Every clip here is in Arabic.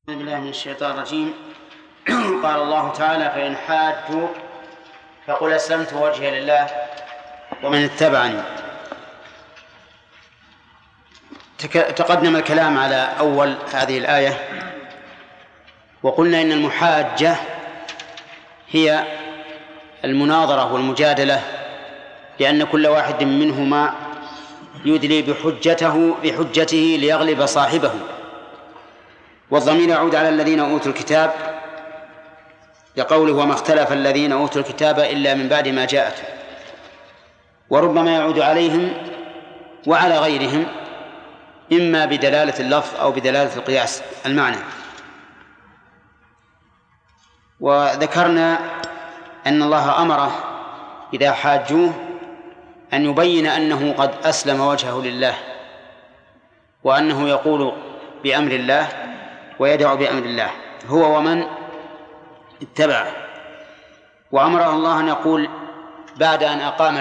أعوذ بالله من الشيطان الرجيم. قال الله تعالى: فإن حاجوك فقل أسلمت وجهي لله ومن اتبعني. تقدم الكلام على أول هذه الآية، وقلنا إن المحاجة هي المناظرة والمجادلة، لأن كل واحد منهما يدلي بحجته ليغلب صاحبه. والضمير يعود على الذين أوتوا الكتاب لقوله: وما اختلف الذين أوتوا الكتاب إلا من بعد ما جاءتهم. وربما يعود عليهم وعلى غيرهم، إما بدلالة اللفظ أو بدلالة القياس المعنى. وذكرنا أن الله أمره إذا حاجوه أن يبين أنه قد أسلم وجهه لله، وأنه يقول بأمر الله ويدعو بأمر الله هو ومن اتبعه. وأمره الله أن يقول بعد أن أقام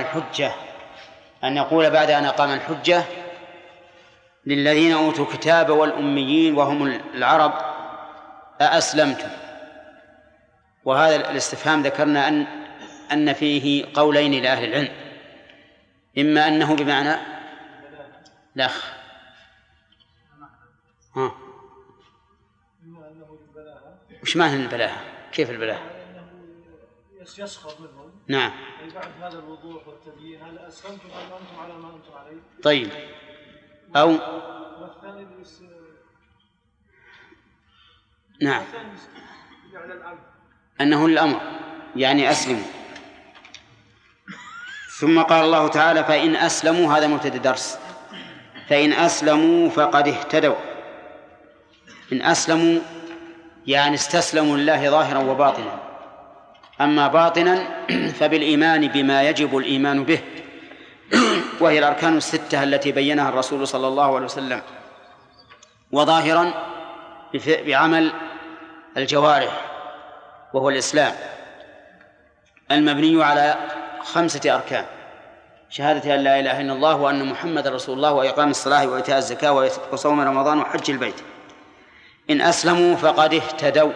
الحجة للذين أوتوا الكتاب والأميين وهم العرب: أأسلمتم؟ وهذا الاستفهام ذكرنا أن فيه قولين لأهل العلم، إما أنه بمعنى وش معنى البلاهة؟ كيف البلاهة؟ يسخر منهم. نعم. بعد هذا الوضوح والتبيين: هل أسلمتم أم أنتم على ما أنتم عليه؟ طيب. أو والثاني نعم، أنه الأمر يعني أسلموا. ثم قال الله تعالى: فإن أسلموا، هذا مبتدأ درس. فإن أسلموا فقد اهتدوا. إن أسلموا يعني استسلموا لله ظاهرا وباطنا. أما باطنا فبالإيمان بما يجب الإيمان به، وهي الأركان الستة التي بينها الرسول صلى الله عليه وسلم، وظاهرا بعمل الجوارح، وهو الإسلام المبني على 5 أركان: شهادة أن لا إله إلا الله وأن محمد رسول الله، وإقام الصلاة وإيتاء الزكاة وصوم رمضان وحج البيت. إن أسلموا فقد اهتدوا.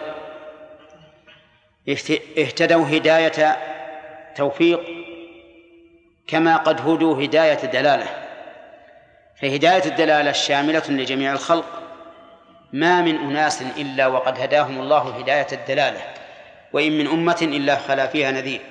اهتدوا هداية توفيق، كما قد هدوا هداية دلالة. فهداية الدلالة الشاملة لجميع الخلق، ما من أناس إلا وقد هداهم الله هداية الدلالة، وإن من أمة إلا خلا فيها نذير.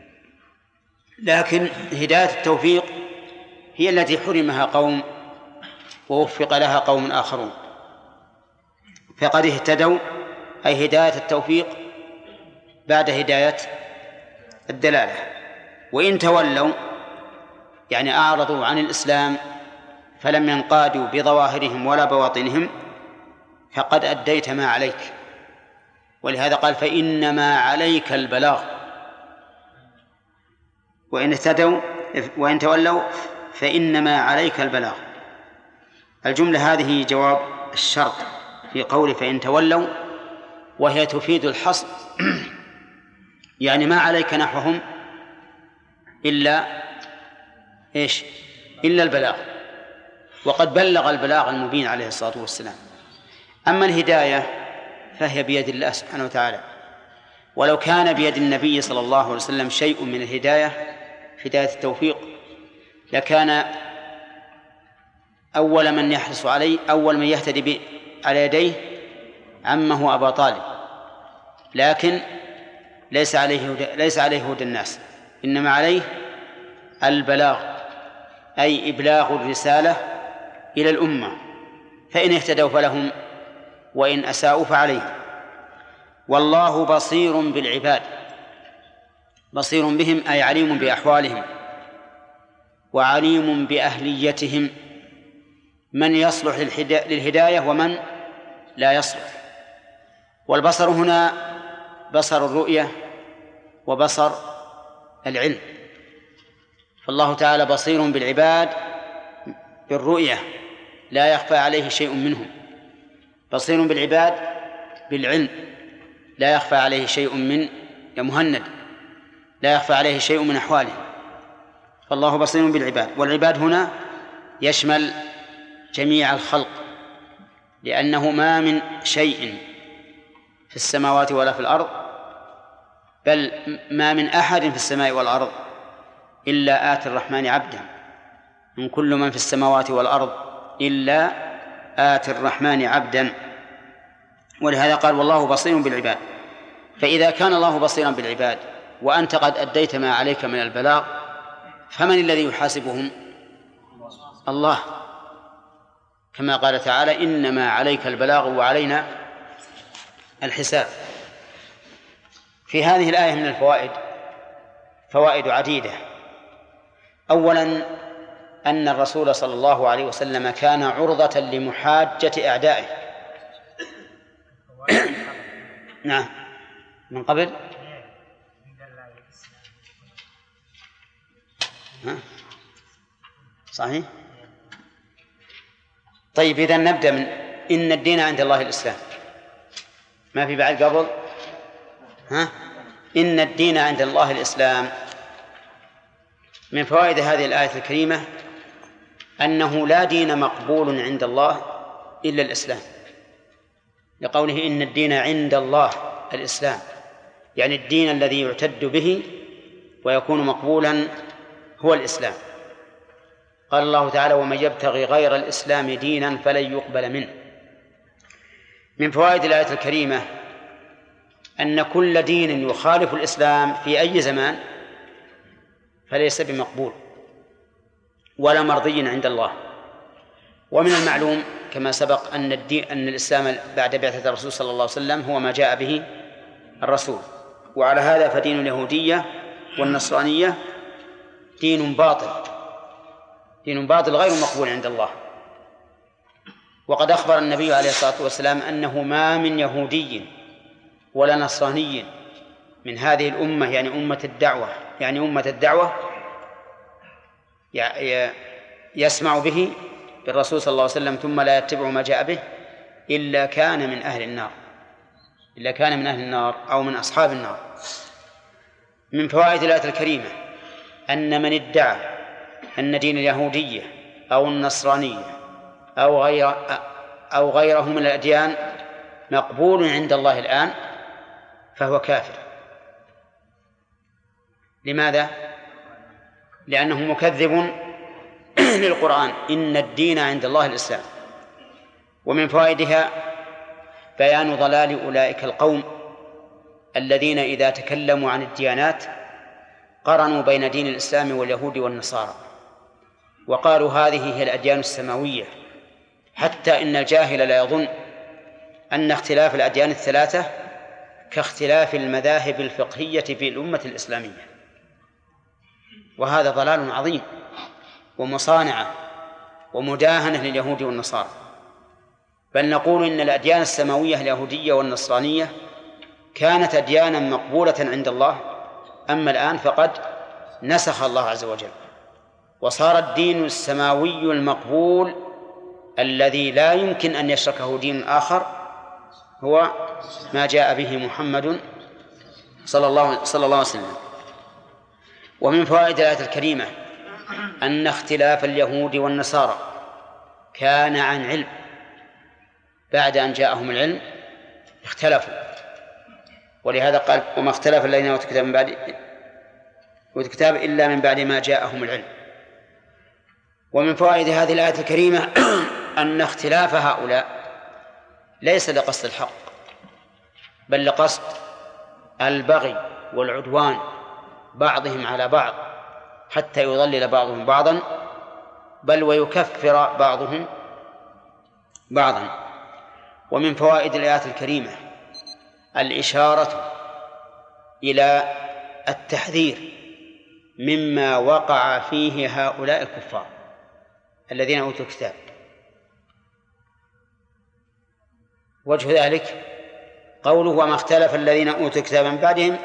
لكن هداية التوفيق هي التي حرمها قوم ووفق لها قوم آخرون. فقد اهتدوا أي هداية التوفيق بعد هداية الدلالة. وإن تولوا يعني أعرضوا عن الإسلام فلم ينقادوا بظواهرهم ولا بواطنهم، فقد أديت ما عليك. ولهذا قال: فإنما عليك البلاغ. وإن تولوا فإنما عليك البلاغ. الجملة هذه جواب الشرط في قول فإن تولوا، وهي تفيد الحصر. يعني ما عليك نحوهم إلا البلاغ، وقد بلغ البلاغ المبين عليه الصلاة والسلام. أما الهداية فهي بيد الله سبحانه وتعالى، ولو كان بيد النبي صلى الله عليه وسلم شيء من الهداية، هداية التوفيق، لكان أول من يحرص عليه، أول من يهتدي على يديه عمه أبا طالب. لكن ليس عليه هدى الناس، إنما عليه البلاغ، أي إبلاغ الرسالة إلى الأمة. فإن اهتدوا فلهم، وإن أساءوا فعليهم. والله بصير بالعباد. بصير بهم أي عليم بأحوالهم وعليم بأهليتهم، من يصلح للهداية ومن لا يصلح. والبصر هنا بصر الرؤية وبصر العلم. فالله تعالى بصير بالعباد بالرؤية، لا يخفى عليه شيء منهم. بصير بالعباد بالعلم، لا يخفى عليه شيء لا يخفى عليه شيء من أحوالهم. فالله بصير بالعباد. والعباد هنا يشمل جميع الخلق، لأنه ما من شيء في السماوات ولا في الأرض، بل ما من أحد في السماء والأرض إلا آتي الرحمن عبدا، من كل من في السماوات والأرض إلا آتي الرحمن عبدا. ولهذا قال والله بصير بالعباد. فإذا كان الله بصيرا بالعباد وأنت قد أديت ما عليك من البلاغ، فمن الذي يحاسبهم؟ الله، كما قال تعالى إنما عليك البلاغ وعلينا الحساب. في هذه الآية من الفوائد فوائد عديدة. أولا أن الرسول صلى الله عليه وسلم كان عرضة لمحاجة أعدائه. نعم، من قبل صحيح. طيب إذن نبدأ من إن الدين عند الله الإسلام. ما في بعد قبل؟ إن الدين عند الله الإسلام. من فوائد هذه الآية الكريمة أنه لا دين مقبول عند الله إلا الإسلام، لقوله إن الدين عند الله الإسلام، يعني الدين الذي يعتد به ويكون مقبولا هو الإسلام. قال الله تعالى ومن يبتغي غير الإسلام دينا فلن يقبل منه. من فوائد الآية الكريمة أن كل دين يخالف الإسلام في أي زمان فليس بمقبول ولا مرضي عند الله. ومن المعلوم كما سبق أن الإسلام بعد بعثة الرسول صلى الله عليه وسلم هو ما جاء به الرسول، وعلى هذا فدين اليهودية والنصرانية دين باطل غير مقبول عند الله. وقد أخبر النبي عليه الصلاة والسلام أنه ما من يهودي ولا نصراني من هذه الأمة، يعني أمة الدعوة يسمع به بالرسول صلى الله عليه وسلم ثم لا يتبع ما جاء به إلا كان من أهل النار أو من أصحاب النار. من فوائد الآية الكريمة أن من ادعى أن دين اليهودية أو النصرانية أو غيره من الأديان مقبول عند الله الآن فهو كافر. لماذا؟ لأنه مكذب للقرآن إن الدين عند الله الإسلام. ومن فوائدها بيان ضلال أولئك القوم الذين إذا تكلموا عن الديانات قرنوا بين دين الإسلام واليهود والنصارى وقالوا هذه هي الأديان السماوية، حتى إن الجاهل لا يظن أن اختلاف الأديان الثلاثة كاختلاف المذاهب الفقهية في الأمة الإسلامية، وهذا ضلال عظيم ومصانعة ومداهنة لليهود والنصارى. بل نقول إن الأديان السماوية اليهودية والنصرانية كانت أديانا مقبولة عند الله، أما الآن فقد نسخ الله عز وجل وصار الدين السماوي المقبول الذي لا يمكن أن يشركه دين آخر هو ما جاء به محمد صلى الله عليه وسلم. ومن فوائد الآية الكريمة أن اختلاف اليهود والنصارى كان عن علم، بعد أن جاءهم العلم اختلفوا، ولهذا قال وما اختلف الذين أوتوا الكتاب إلا من بعد ما جاءهم العلم. ومن فوائد هذه الآية الكريمة أن اختلاف هؤلاء ليس لقصد الحق بل لقصد البغي والعدوان بعضهم على بعض حتى يضلل بعضهم بعضا بل ويكفر بعضهم بعضا. ومن فوائد الآيات الكريمة الإشارة إلى التحذير مما وقع فيه هؤلاء الكفار الذين أوتوا الكتاب. وجه ذلك قوله وما اختلف الذين أوتوا الكتاب من بعدهم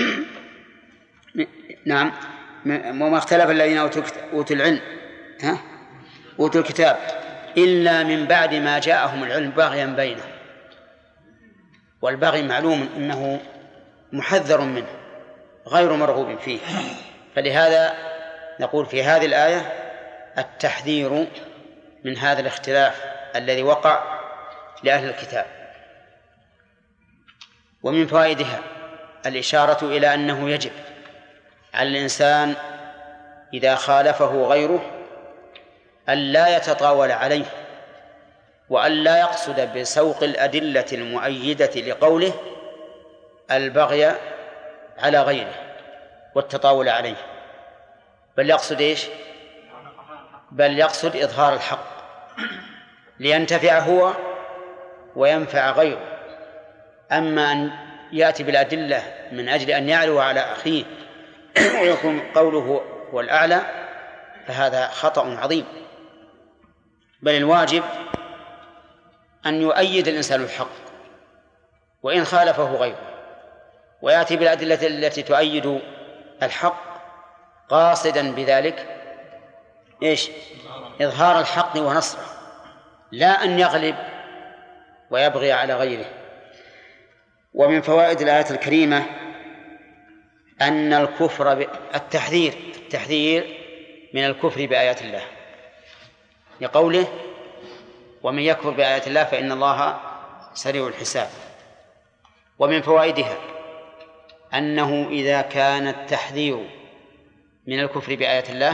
نعم وما اختلف الذين أوتوا العلم أوتوا الكتاب إلا من بعد ما جاءهم العلم بغيا بينهم. والبغي معلوم أنه محذر منه غير مرغوب فيه، فلهذا نقول في هذه الآية التحذير من هذا الاختلاف الذي وقع لأهل الكتاب. ومن فوائدها الإشارة إلى أنه يجب على الإنسان إذا خالفه غيره أن لا يتطاول عليه، وأن لا يقصد بسوق الأدلة المؤيدة لقوله البغي على غيره والتطاول عليه، بل يقصد إيش؟ بل يقصد إظهار الحق لينتفع هو وينفع غيره. أما أن يأتي بالأدلة من أجل أن يعلو على أخيه ويكون قوله هو الأعلى فهذا خطأ عظيم، بل الواجب أن يؤيد الإنسان الحق وإن خالفه غيره، ويأتي بالأدلة التي تؤيد الحق قاصدا بذلك إيش؟ إظهار الحق ونصره، لا أن يغلب ويبغي على غيره. ومن فوائد الآية الكريمة أن الكفر التحذير من الكفر بآيات الله لقوله ومن يكفر بآيات الله فإن الله سريع الحساب. ومن فوائدها أنه إذا كان التحذير من الكفر بآيات الله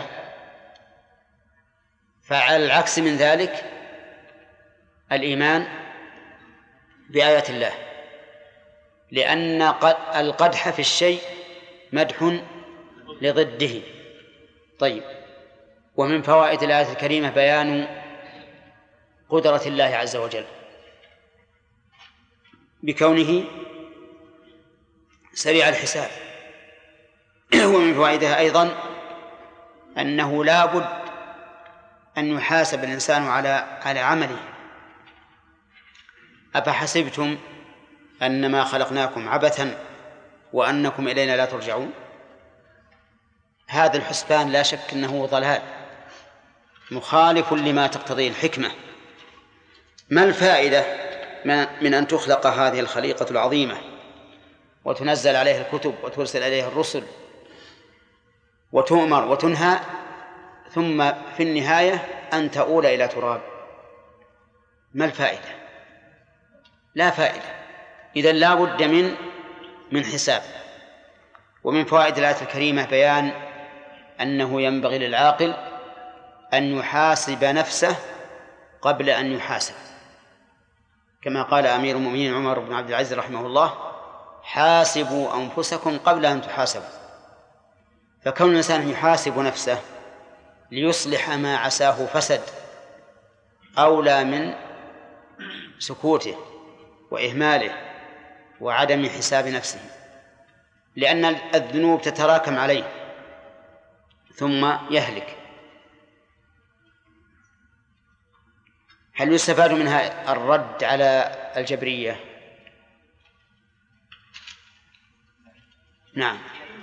فعلى العكس من ذلك الإيمان بآيات الله، لأن القدح في الشيء مدح لضده. طيب، ومن فوائد الآية الكريمة بيان قدرة الله عز وجل بكونه سريع الحساب. ومن فوائدها أيضا أنه لا بد أن يحاسب الإنسان على عمله. أفحسبتم أنما خلقناكم عبثا وأنكم إلينا لا ترجعون؟ هذا الحسبان لا شك أنه ضلال مخالف لما تقتضيه الحكمة. ما الفائدة من أن تخلق هذه الخليقة العظيمة وتنزل عليها الكتب وترسل عليها الرسل وتؤمر وتنهى ثم في النهاية أن تؤول إلى تراب؟ ما الفائدة؟ لا فائدة. إذن لا بد من حساب. ومن فوائد الآية الكريمة بيان أنه ينبغي للعاقل أن يحاسب نفسه قبل أن يحاسب، كما قال أمير المؤمنين عمر بن عبد العزيز رحمه الله حاسبوا أنفسكم قبل أن تحاسبوا. فكون الإنسان يحاسب نفسه ليصلح ما عساه فسد أولى من سكوته وإهماله وعدم حساب نفسه، لأن الذنوب تتراكم عليه ثم يهلك. هل يستفاد منها الرد على الجبرية؟ نعم.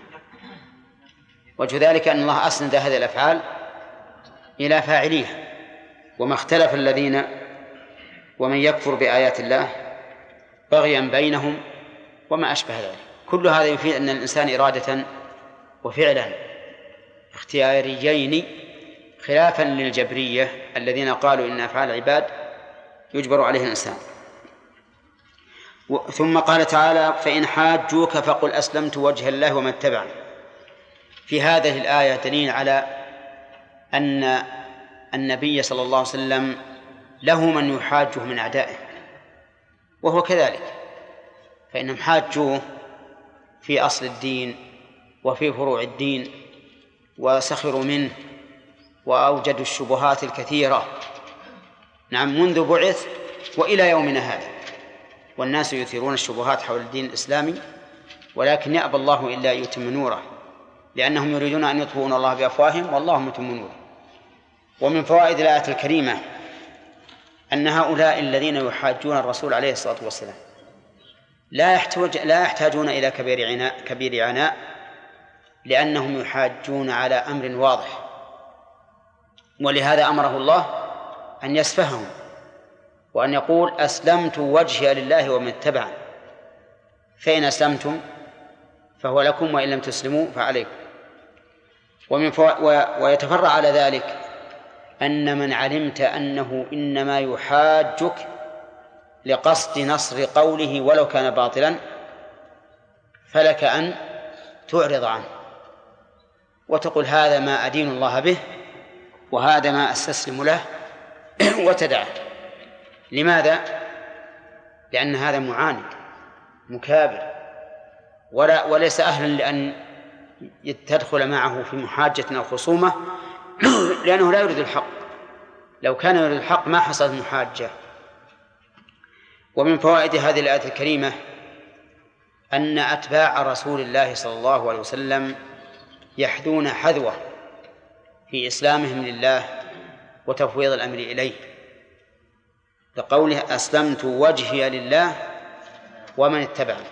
وجه ذلك أن الله أسند هذه الأفعال إلى فاعليها، وما اختلف الذين ومن يكفر بآيات الله بغيا بينهم وما أشبه ذلك. كل هذا يفيد أن الإنسان إرادة وفعلا اختياريين، خلافا للجبرية الذين قالوا إن أفعال العباد يجبر عليه الإنسان. ثم قال تعالى فإن حاجوك فقل أسلمت وجه الله ومن اتبعني. في هذه الآية دليل على أن النبي صلى الله عليه وسلم له من يحاجه من أعدائه، وهو كذلك، فإنهم حاجوه في أصل الدين وفي فروع الدين وسخروا منه وأوجدوا الشبهات الكثيرة، نعم، منذ بعث وإلى يومنا هذا، والناس يثيرون الشبهات حول الدين الإسلامي، ولكن يأبى الله إلا يتم نوره، لأنهم يريدون أن يطفئوا الله بأفواههم والله متم نوره. ومن فوائد الآية الكريمة أن هؤلاء الذين يحاجون الرسول عليه الصلاة والسلام لا يحتاجون إلى كبير عناء، لأنهم يحاجون على أمر واضح، ولهذا أمره الله أن يسفههم وأن يقول أسلمت وجهي لله ومن اتبعني، فإن أسلمتم فهو لكم وإن لم تسلموا فعليكم. ويتفرع على ذلك أن من علمت أنه إنما يحاجك لقصد نصر قوله ولو كان باطلا فلك أن تعرض عنه وتقول هذا ما أدين الله به وهذا ما أستسلم له وتدعه. لماذا؟ لأن هذا معاند مكابر وليس أهلا لأن تدخل معه في محاجة أو خصومة لأنه لا يريد الحق. لو كان يريد الحق ما حصلت محاجة. ومن فوائد هذه الآية الكريمة أن أتباع رسول الله صلى الله عليه وسلم يحذون حذوه في إسلامهم لله وتفويض الأمر إليه، لقوله أسلمت وجهي لله ومن اتبعني.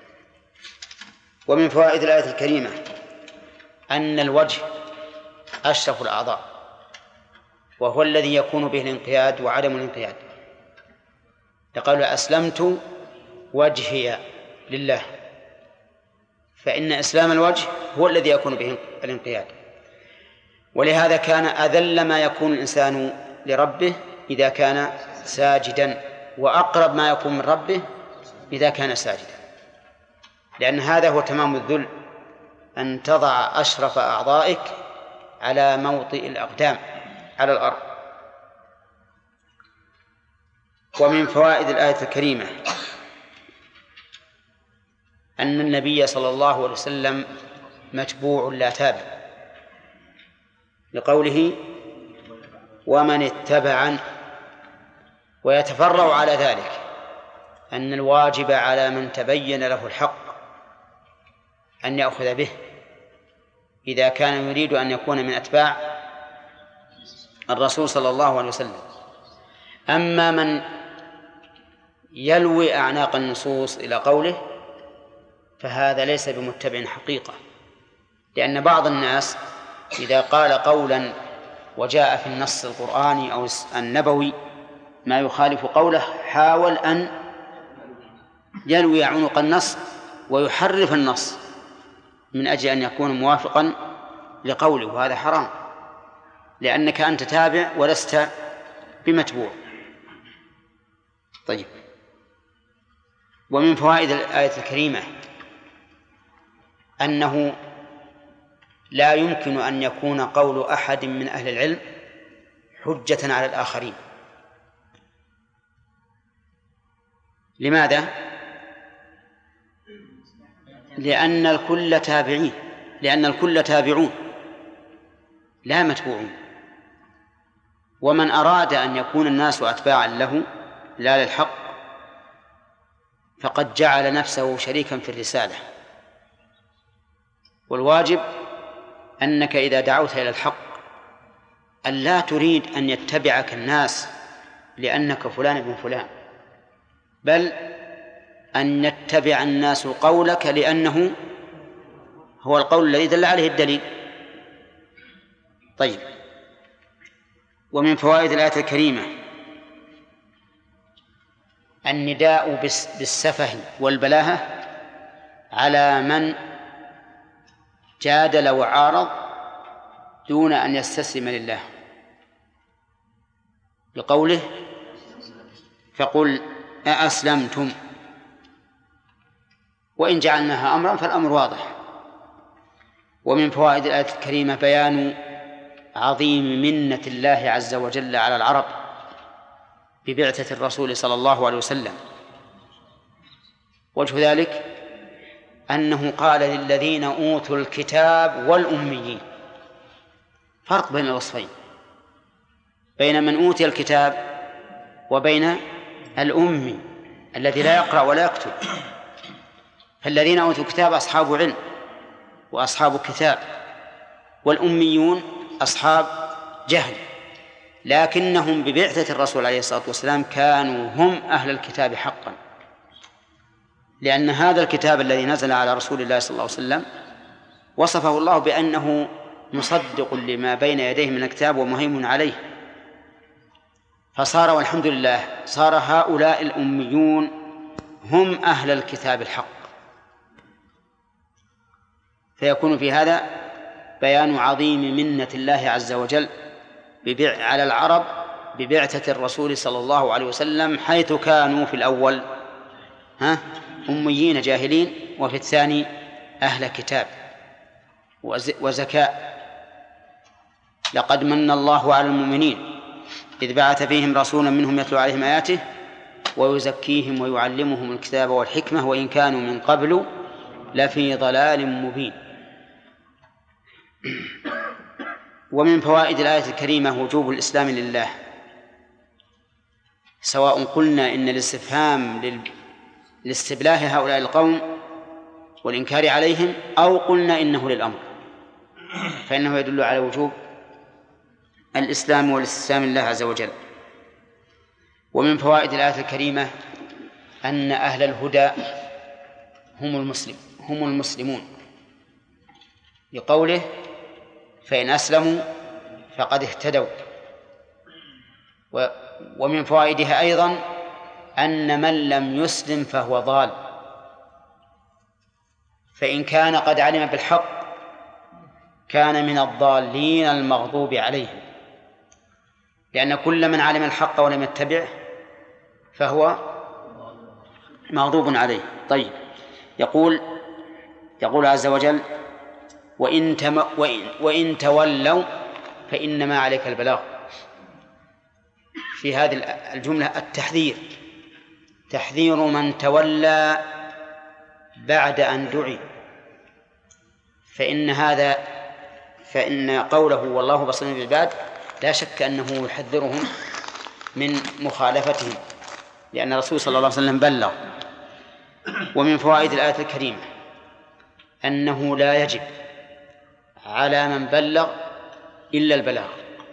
ومن فوائد الآية الكريمة أن الوجه أشرف الأعضاء وهو الذي يكون به الانقياد وعدم الانقياد. لقول أسلمت وجهي لله، فإن إسلام الوجه هو الذي يكون به الانقياد. ولهذا كان أذل ما يكون الإنسان لربه إذا كان ساجدا، وأقرب ما يكون من ربه إذا كان ساجدا، لأن هذا هو تمام الذل، أن تضع أشرف أعضائك على موطئ الأقدام على الأرض. ومن فوائد الآية الكريمة أن النبي صلى الله عليه وسلم متبوع لا تابع، لقوله ومن اتبعن. ويتفرع على ذلك أن الواجب على من تبين له الحق أن يأخذ به إذا كان يريد أن يكون من أتباع الرسول صلى الله عليه وسلم. أما من يلوي أعناق النصوص إلى قوله فهذا ليس بمتبع حقيقة، لأن بعض الناس إذا قال قولا وجاء في النص القرآني أو النبوي ما يخالف قوله حاول أن يلوي عنق النص ويحرف النص من أجل أن يكون موافقا لقوله، وهذا حرام، لأنك أنت تابع ولست بمتبوع. طيب. ومن فوائد الآية الكريمة أنه لا يمكن أن يكون قول أحد من أهل العلم حجة على الآخرين. لماذا؟ لأن الكل تابعون لا متبوعون. ومن أراد أن يكون الناس أتباعا له لا للحق فقد جعل نفسه شريكا في الرسالة. والواجب أنك إذا دعوت إلى الحق أن لا تريد أن يتبعك الناس لأنك فلان ابن فلان، بل أن يتبع الناس قولك لأنه هو القول الذي دل عليه الدليل. طيب. ومن فوائد الآية الكريمة النداء بالسفه والبلاهة على من جادل وعارض دون أن يستسلم لله، بقوله فقل أأسلمتم. وإن جعلناها أمرا فالأمر واضح. ومن فوائد الآية الكريمة بيان عظيم منة الله عز وجل على العرب ببعثة الرسول صلى الله عليه وسلم. وجه ذلك أنه قال للذين أوتوا الكتاب والأميين، فرق بين الوصفين، بين من أوتي الكتاب وبين الأمي الذي لا يقرأ ولا يكتب. فالذين أوتوا الكتاب أصحاب علم وأصحاب كتاب، والأميون أصحاب جهل، لكنهم ببعثة الرسول عليه الصلاة والسلام كانوا هم أهل الكتاب حقا، لأن هذا الكتاب الذي نزل على رسول الله صلى الله عليه وسلم وصفه الله بأنه مصدق لما بين يديه من الكتاب ومهيمن عليه. فصار والحمد لله صار هؤلاء الأميون هم أهل الكتاب الحق. فيكون في هذا بيان عظيم منة الله عز وجل على العرب ببعثة الرسول صلى الله عليه وسلم، حيث كانوا في الأول أميين جاهلين وفي الثاني أهل كتاب وزكاة. لقد من الله على المؤمنين إذ بعث فيهم رسولا منهم يتلو عليهم آياته ويزكيهم ويعلمهم الكتاب والحكمة وإن كانوا من قبل لفي ضلال مبين. ومن فوائد الآية الكريمة وجوب الإسلام لله، سواء قلنا إن الاستفهام لاستبلاه هؤلاء القوم والإنكار عليهم أو قلنا إنه للأمر، فإنه يدل على وجوب الإسلام والاستسلام لله عز وجل. ومن فوائد الآية الكريمة أن أهل الهدى هم المسلمون، لقوله فإن أسلموا فقد اهتدوا. ومن فوائدها أيضا أن من لم يسلم فهو ضال، فإن كان قد علم بالحق كان من الضالين المغضوب عليهم، لأن كل من علم الحق ولم يتبعه فهو مغضوب عليه. طيب، يقول عز وجل وإن تولوا فإنما عليك البلاغ. في هذه الجملة تحذير من تولى بعد أن دعي، فإن قوله والله بصير بالعباد لا شك أنه يحذرهم من مخالفتهم، لأن الرسول صلى الله عليه وسلم بلغ. ومن فوائد الآية الكريمة أنه لا يجب على من بلغ إلا البلاغ،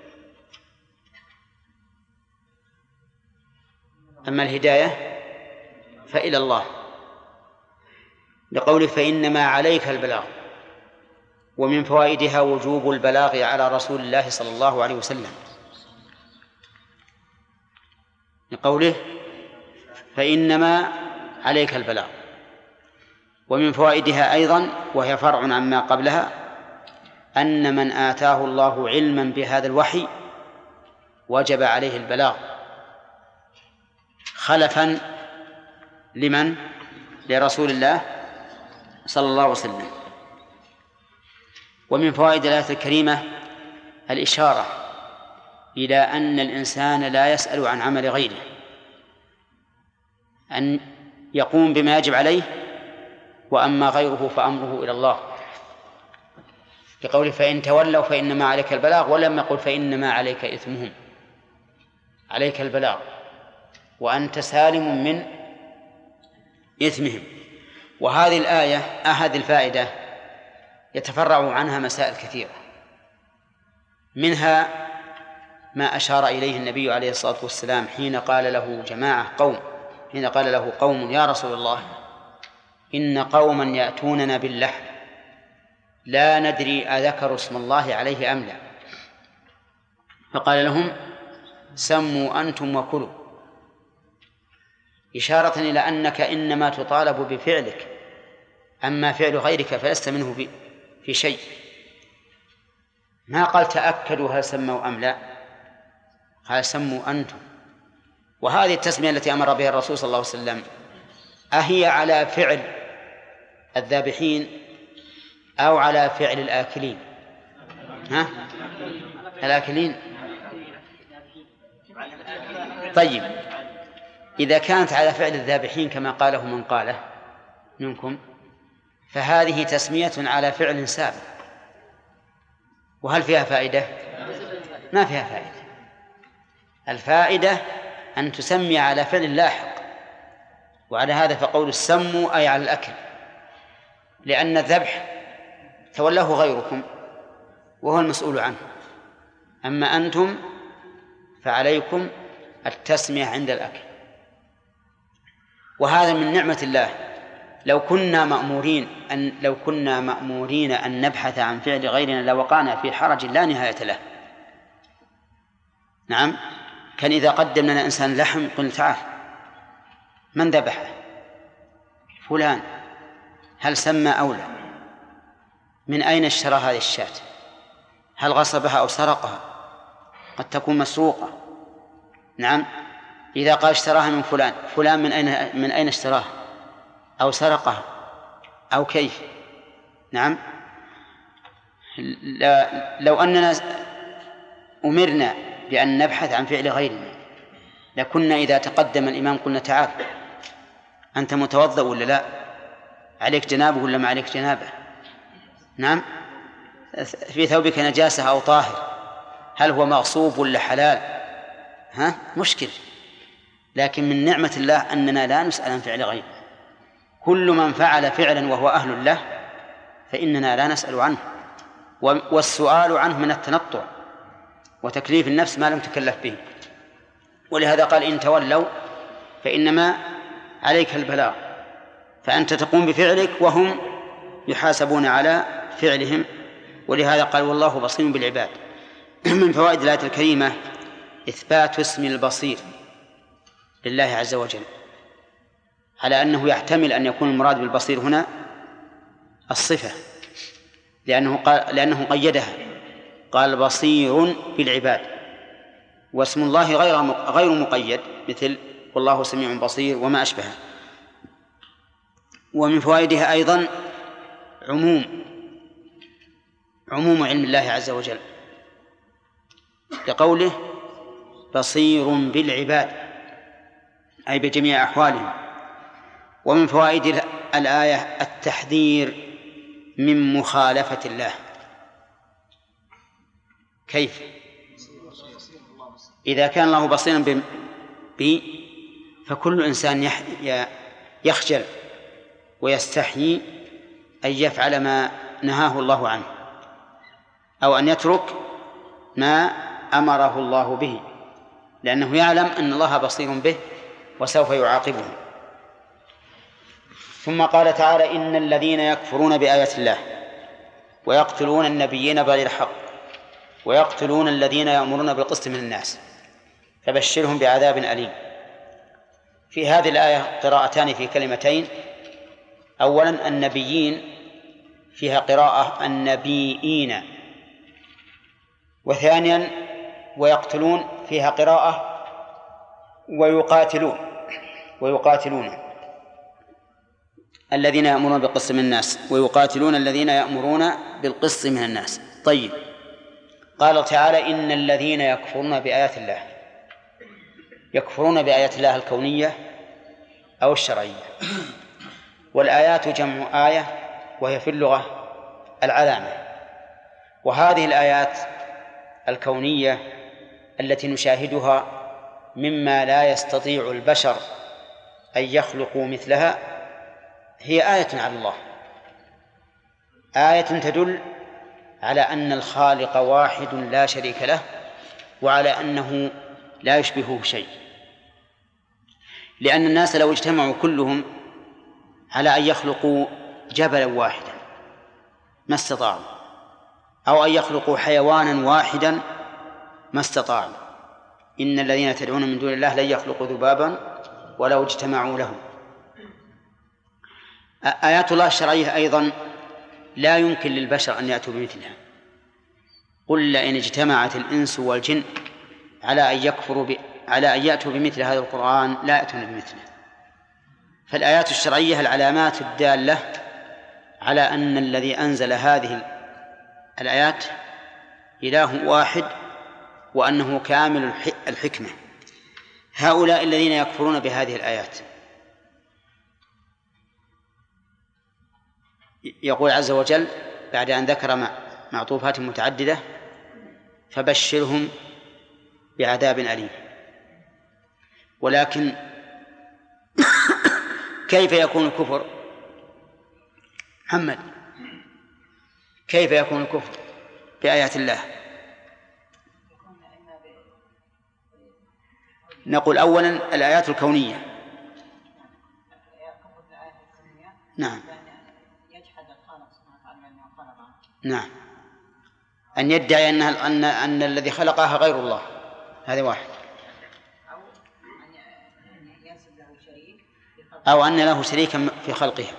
أما الهداية فإلى الله، لقوله فإنما عليك البلاغ. ومن فوائدها وجوب البلاغ على رسول الله صلى الله عليه وسلم، لقوله فإنما عليك البلاغ. ومن فوائدها أيضا وهي فرع عما قبلها أن من آتاه الله علما بهذا الوحي وجب عليه البلاغ، خلفا لمن؟ لرسول الله صلى الله عليه وسلم. ومن فوائد الآية الكريمة الإشارة إلى أن الإنسان لا يسأل عن عمل غيره، أن يقوم بما يجب عليه، وأما غيره فأمره إلى الله، بقوله فإن تولوا فإنما عليك البلاغ، ولم يقل فإنما عليك إثمهم، عليك البلاغ وأنت سالم من إثمهم. وهذه الآية هذه الفائدة يتفرع عنها مسائل كثيرة، منها ما أشار إليه النبي عليه الصلاة والسلام حين قال له قوم يا رسول الله إن قوما يأتوننا باللحم لا ندري أذكر اسم الله عليه أم لا، فقال لهم سموا أنتم وكلوا، إشارة إلى أنك إنما تطالب بفعلك، أما فعل غيرك فلست منه في شيء. ما قال تأكدوا هل سموا أم لا، قال سموا أنتم. وهذه التسمية التي أمر بها الرسول صلى الله عليه وسلم أهي على فعل الذابحين أو على فعل الآكلين؟ الآكلين. طيب، إذا كانت على فعل الذابحين كما قاله من قاله منكم فهذه تسمية على فعل سابق، وهل فيها فائدة؟ ما فيها فائدة. الفائدة أن تسمي على فعل لاحق، وعلى هذا فقول السموا أي على الأكل، لأن الذبح تولاه غيركم وهو المسؤول عنه، أما أنتم فعليكم التسمية عند الأكل. وهذا من نعمة الله. لو كنا مأمورين أن نبحث عن فعل غيرنا لوقعنا في حرج لا نهاية له. نعم، كان إذا قدم لنا إنسان لحم قل تعال من ذبحه؟ فلان. هل سمى أو لا؟ من أين اشترى هذه الشاة؟ هل غصبها أو سرقها؟ قد تكون مسروقة. نعم، إذا قال اشتراها من فلان، من أين اشتراها أو سرقها؟ أو كيف. نعم. لو أننا أمرنا بأن نبحث عن فعل غيرنا لكنا إذا تقدم الإمام قلنا تعال أنت متوضأ ولا لا، عليك جنابه ولا ما عليك جنابه، نعم، في ثوبك نجاسة أو طاهر، هل هو مغصوب ولا حلال، مشكل. لكن من نعمة الله أننا لا نسأل عن فعل غيره. كل من فعل فعلا وهو أهل له فإننا لا نسأل عنه، والسؤال عنه من التنطع وتكليف النفس ما لم تكلف به. ولهذا قال إن تولوا فإنما عليك البلاغ، فأنت تقوم بفعلك وهم يحاسبون على فعلهم. ولهذا قال والله بصير بالعباد. من فوائد الآية الكريمة إثبات اسم البصير لله عز وجل، على أنه يحتمل أن يكون المراد بالبصير هنا الصفة، لأنه قيدها قال بصير بالعباد، واسم الله غير مقيد مثل والله سميع بصير وما أشبهه. ومن فوائدها أيضا عموم علم الله عز وجل لقوله بصير بالعباد أي بجميع أحوالهم. ومن فوائد الآية التحذير من مخالفة الله. كيف؟ إذا كان الله بصيرا بي فكل إنسان يخجل ويستحيي أن يفعل ما نهاه الله عنه أو أن يترك ما أمره الله به، لأنه يعلم أن الله بصير به وسوف يعاقبه. ثم قال تعالى إن الذين يكفرون بآيات الله ويقتلون النبيين بغير حق ويقتلون الذين يأمرون بالقسط من الناس فبشرهم بعذاب أليم. في هذه الآية قراءتان في كلمتين. أولا النبيين فيها قراءة النبيين، وثانيا ويقتلون فيها قراءة ويقاتلون الذين يأمرون بالقسط من الناس ويقاتلون الذين يأمرون بالقسط من الناس. طيب، قال تعالى إن الذين يكفرون بآيات الله، يكفرون بآيات الله الكونية أو الشرعية. والآيات جمع آية وهي في اللغة العلامة. وهذه الآيات الكونية التي نشاهدها مما لا يستطيع البشر أن يخلقوا مثلها هي آية على الله، آية تدل على أن الخالق واحد لا شريك له وعلى أنه لا يشبهه شيء. لأن الناس لو اجتمعوا كلهم على أن يخلقوا جبلا واحدا ما استطاعوا، أو أن يخلقوا حيوانا واحدا ما استطاعوا. إن الذين تدعون من دون الله لن يخلقوا ذبابا ولو اجتمعوا له. آيات الله الشرعية أيضا لا يمكن للبشر أن يأتوا بمثلها. قل لئن اجتمعت الإنس والجن على أن يأتوا بمثل هذا القرآن لا يأتون بمثله. فالآيات الشرعية العلامات الدالة على أن الذي أنزل هذه الآيات إله واحد وأنه كامل الحكمة. هؤلاء الذين يكفرون بهذه الآيات يقول عز وجل بعد أن ذكر معطوفات متعددة فبشرهم بعذاب أليم. ولكن كيف يكون الكفر؟ محمد، كيف يكون الكفر بآيات الله؟ نقول أولا الآيات الكونية. نعم. نعم، أن يدعي أن الذي خلقها غير الله، هذا واحد. أو أن له شريكا في خلقها،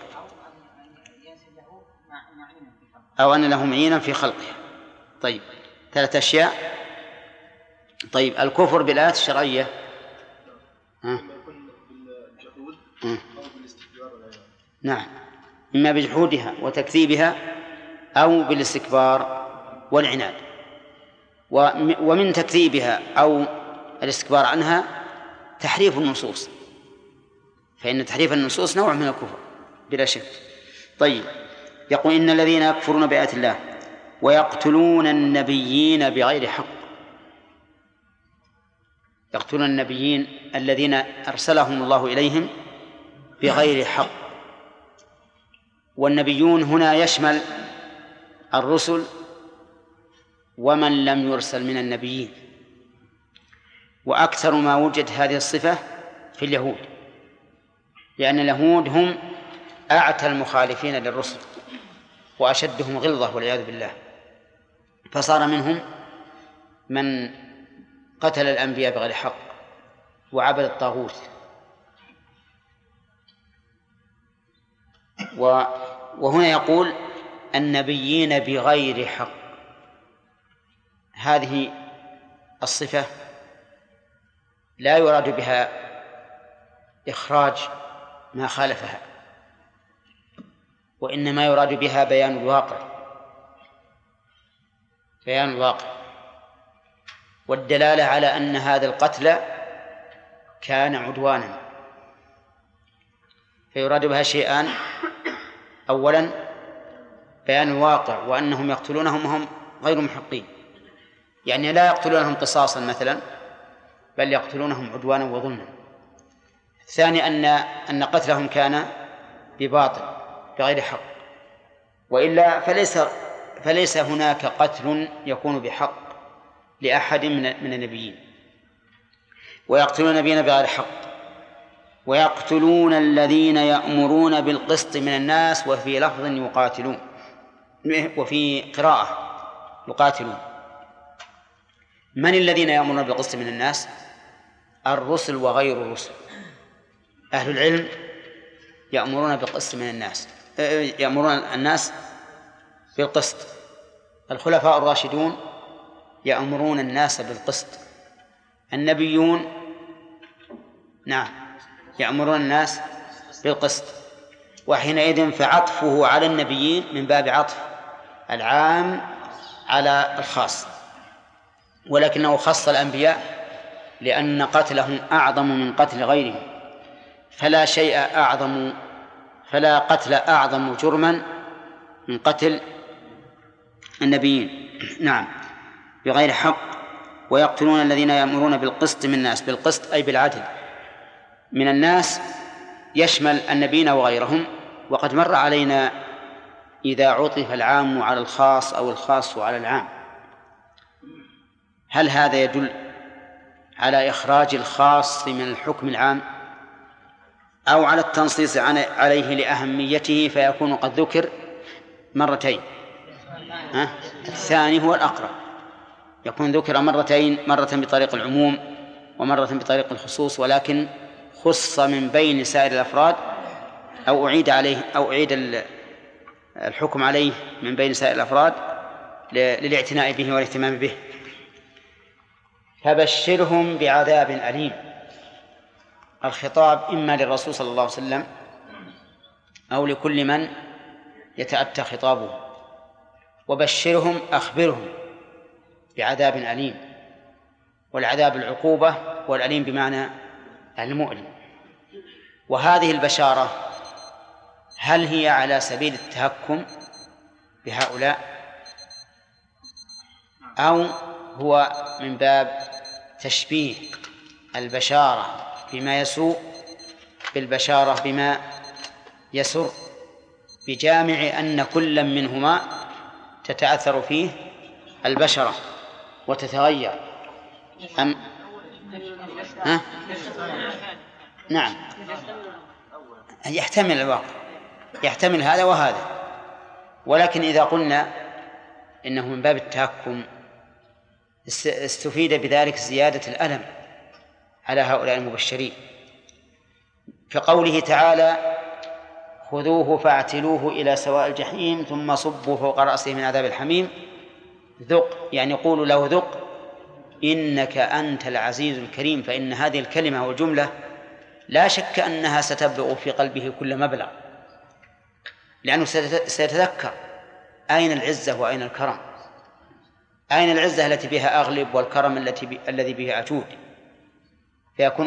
أو أن له معينا في خلقها. طيب، 3 أشياء. طيب، الكفر بالآيات الشرعية نعم. إما بجحودها وتكذيبها أو بالاستكبار والعناد. ومن تكذيبها أو الاستكبار عنها تحريف النصوص، فإن تحريف النصوص نوع من الكفر بلا شك. طيب، يقول إن الذين يكفرون بآيات الله ويقتلون النبيين بغير حق، يقتلون النبيين الذين أرسلهم الله إليهم بغير حق. والنبيون هنا يشمل الرسل ومن لم يرسل من النبيين، وأكثر ما وجد هذه الصفة في اليهود، لأن اليهود هم أعتى المخالفين للرسل وأشدهم غلظة والعياذ بالله، فصار منهم من قتل الأنبياء بغير حق وعبد الطاغوت. وهنا يقول النبيين بغير حق، هذه الصفة لا يراد بها إخراج ما خالفها، وإنما يراد بها بيان الواقع والدلالة على أن هذا القتل كان عدوانا. فيراد بها شيئان: أولا بيان الواقع وأنهم يقتلونهم وهم غير محقين، يعني لا يقتلونهم قصاصا مثلا، بل يقتلونهم عدوانا وظلما. الثاني أن قتلهم كان بباطل بغير حق، وإلا فليس هناك قتل يكون بحق لأحد من النبيين. ويقتلون النبيين بغير حق ويقتلون الذين يأمرون بالقسط من الناس، وفي لفظ يقاتلون، وفي قراءة يقاتلون. من الذين يأمرون بالقسط من الناس؟ الرسل وغير الرسل. أهل العلم يأمرون بالقسط من الناس، يأمرون الناس بالقسط. الخلفاء الراشدون يأمرون الناس بالقسط. النبيون نعم يأمرون الناس بالقسط. وحينئذ فعطفه على النبيين من باب عطف العام على الخاص، ولكنه خص الأنبياء لأن قتلهم أعظم من قتل غيرهم، فلا قتل أعظم جرما من قتل النبيين. نعم، بغير حق. ويقتلون الذين يأمرون بالقسط من الناس، بالقسط أي بالعدل من الناس، يشمل النبيين وغيرهم. وقد مر علينا إذا عطف العام على الخاص أو الخاص على العام، هل هذا يدل على إخراج الخاص من الحكم العام أو على التنصيص عليه لأهميته فيكون قد ذكر مرتين؟ الثاني هو الأقرب، يكون ذكر مرتين، مرة بطريق العموم ومرة بطريق الخصوص، ولكن خص من بين سائر الأفراد أو أعيد الحكم عليه من بين سائر الأفراد للاعتناء به والاهتمام به. فبشرهم بعذاب أليم. الخطاب إما للرسول صلى الله عليه وسلم أو لكل من يتأتى خطابه. وبشرهم أخبرهم بعذاب أليم، والعذاب العقوبة والأليم بمعنى المؤلم. وهذه البشارة هل هي على سبيل التهكم بهؤلاء أو هو من باب تشبيه البشارة بما يسوء بالبشارة بما يسر، بجامع أن كل منهما تتأثر فيه البشرة وتتغير؟ نعم، يحتمل الواقع، يحتمل هذا وهذا. ولكن إذا قلنا إنه من باب التهكم استفيد بذلك زيادة الألم على هؤلاء المبشرين، كقوله تعالى: خذوه فاعتلوه إلى سواء الجحيم ثم صبوا فوق رأسه من عذاب الحميم ذق، يعني قولوا له ذق إنك أنت العزيز الكريم. فإن هذه الكلمة والجملة لا شك أنها ستبلغ في قلبه كل مبلغ، لأنه سيتذكر أين العزة وأين الكرم. أين العزة التي بها أغلب والكرم الذي به أجود، فيكون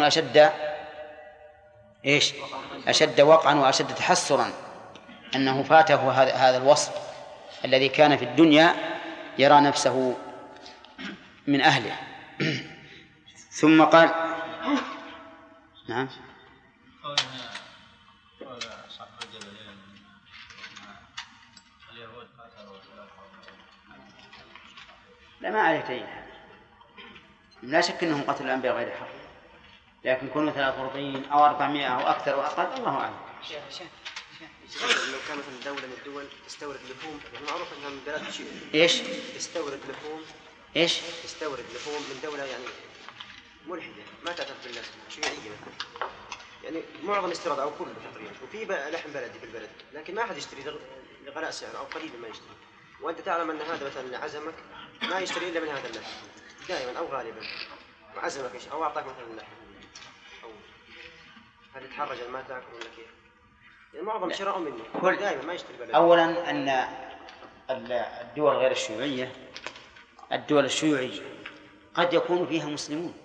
أشد وقعا وأشد تحسرا أنه فاته هذا الوصف الذي كان في الدنيا يرى نفسه من أهله. ثم قال نعم لا ما عليه دليل، لا شك أنهم قتلوا الأنبياء غير حق، لكن كونوا 43 أو 400 أو أكثر وأقل الله أعلم. لو كان مثلا دولة من الدول تستورد لحوم، معروف أنها من بلاد إيش؟ تستورد لحوم. إيش؟ تستورد لحوم من دولة يعني ملحدة ما تعترف بالله شيوعية مثلا، يعني معظم استيراد أو كله تقريبا، وفي لحم بلدي في البلد لكن ما أحد يشتري لغلاء سعر أو قليل ما يشتري، وأنت تعلم أن هذا مثلا عزمك ما يشتري إلا من هذا اللحم دائما أو غالبا، وعزمك أو أعطاك مثلا اللحم أو هل يتحرج ما تأكل ولا كيف؟ يعني معظم شراء منه دائما ما يشتري بلد. أولا أن الدول غير الشيوعية، الدول الشيوعية قد يكون فيها مسلمون.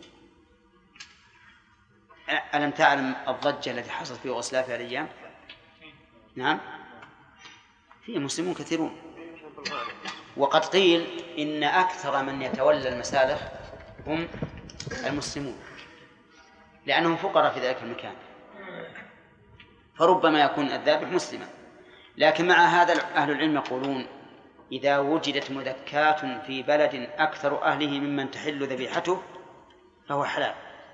ألم تعلم الضجة التي حصلت في يوغوسلافيا الأيام؟ نعم فيه مسلمون كثيرون، وقد قيل إن أكثر من يتولى المسالخ هم المسلمون لأنهم فقراء في ذلك المكان، فربما يكون الذابح مسلما. لكن مع هذا أهل العلم يقولون إذا وجدت مذكاة في بلد أكثر أهله ممن تحل ذبيحته فهو حلال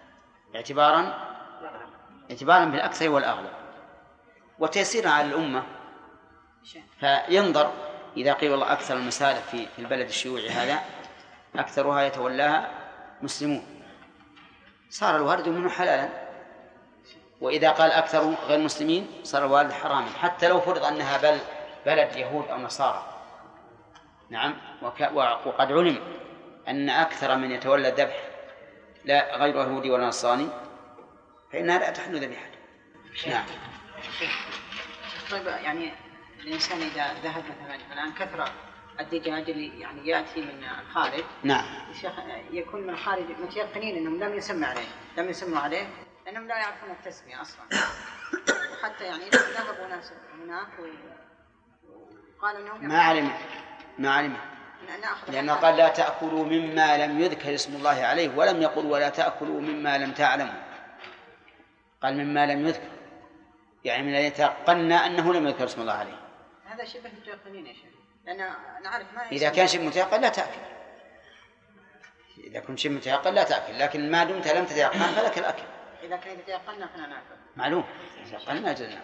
اعتبارا بالأكثر والأغلب وتيسيرا على الأمة. فينظر إذا قيل والله أكثر المسالخ في البلد الشيوعي هذا أكثرها يتولاها مسلمون صار الوارد منه حلالا، وإذا قال أكثر غير مسلمين صار الوارد حراما حتى لو فرض أنها بلد يهود أو نصارى. نعم وقد علم أن أكثر من يتولى الذبح لا غير يهودي ولا نصراني فإنها لا تحل ذبيحته. نعم. طيب يعني الإنسان إذا ذهب مثلا الآن كثرة الدجاج اللي يعني يأتي من الخارج، نعم يكون من الخارج متيقنين أنهم لم يسموا عليه لأنهم لا يعرفون التسمية أصلا، وحتى يعني ذهبوا ناس هناك وقالوا أنهم ما علم لأنه قال لا تأكلوا مما لم يذكر اسم الله عليه، ولم يقل ولا تأكلوا مما لم تعلموا، قال مما لم يذكر يعني من الذي يتيقنا أنه لم يذكر اسم الله عليه. هذا شبه متيقنين يا شيخ، لأن نعرف ما إذا كان شبه متيقن لا تأكل، إذا كنت شبه متيقن لا تأكل، لكن ما دمت لم تتيقن فلك الأكل. إذا كان يتيقنا فلا نأكل. معلوم يتيقن أجلنا.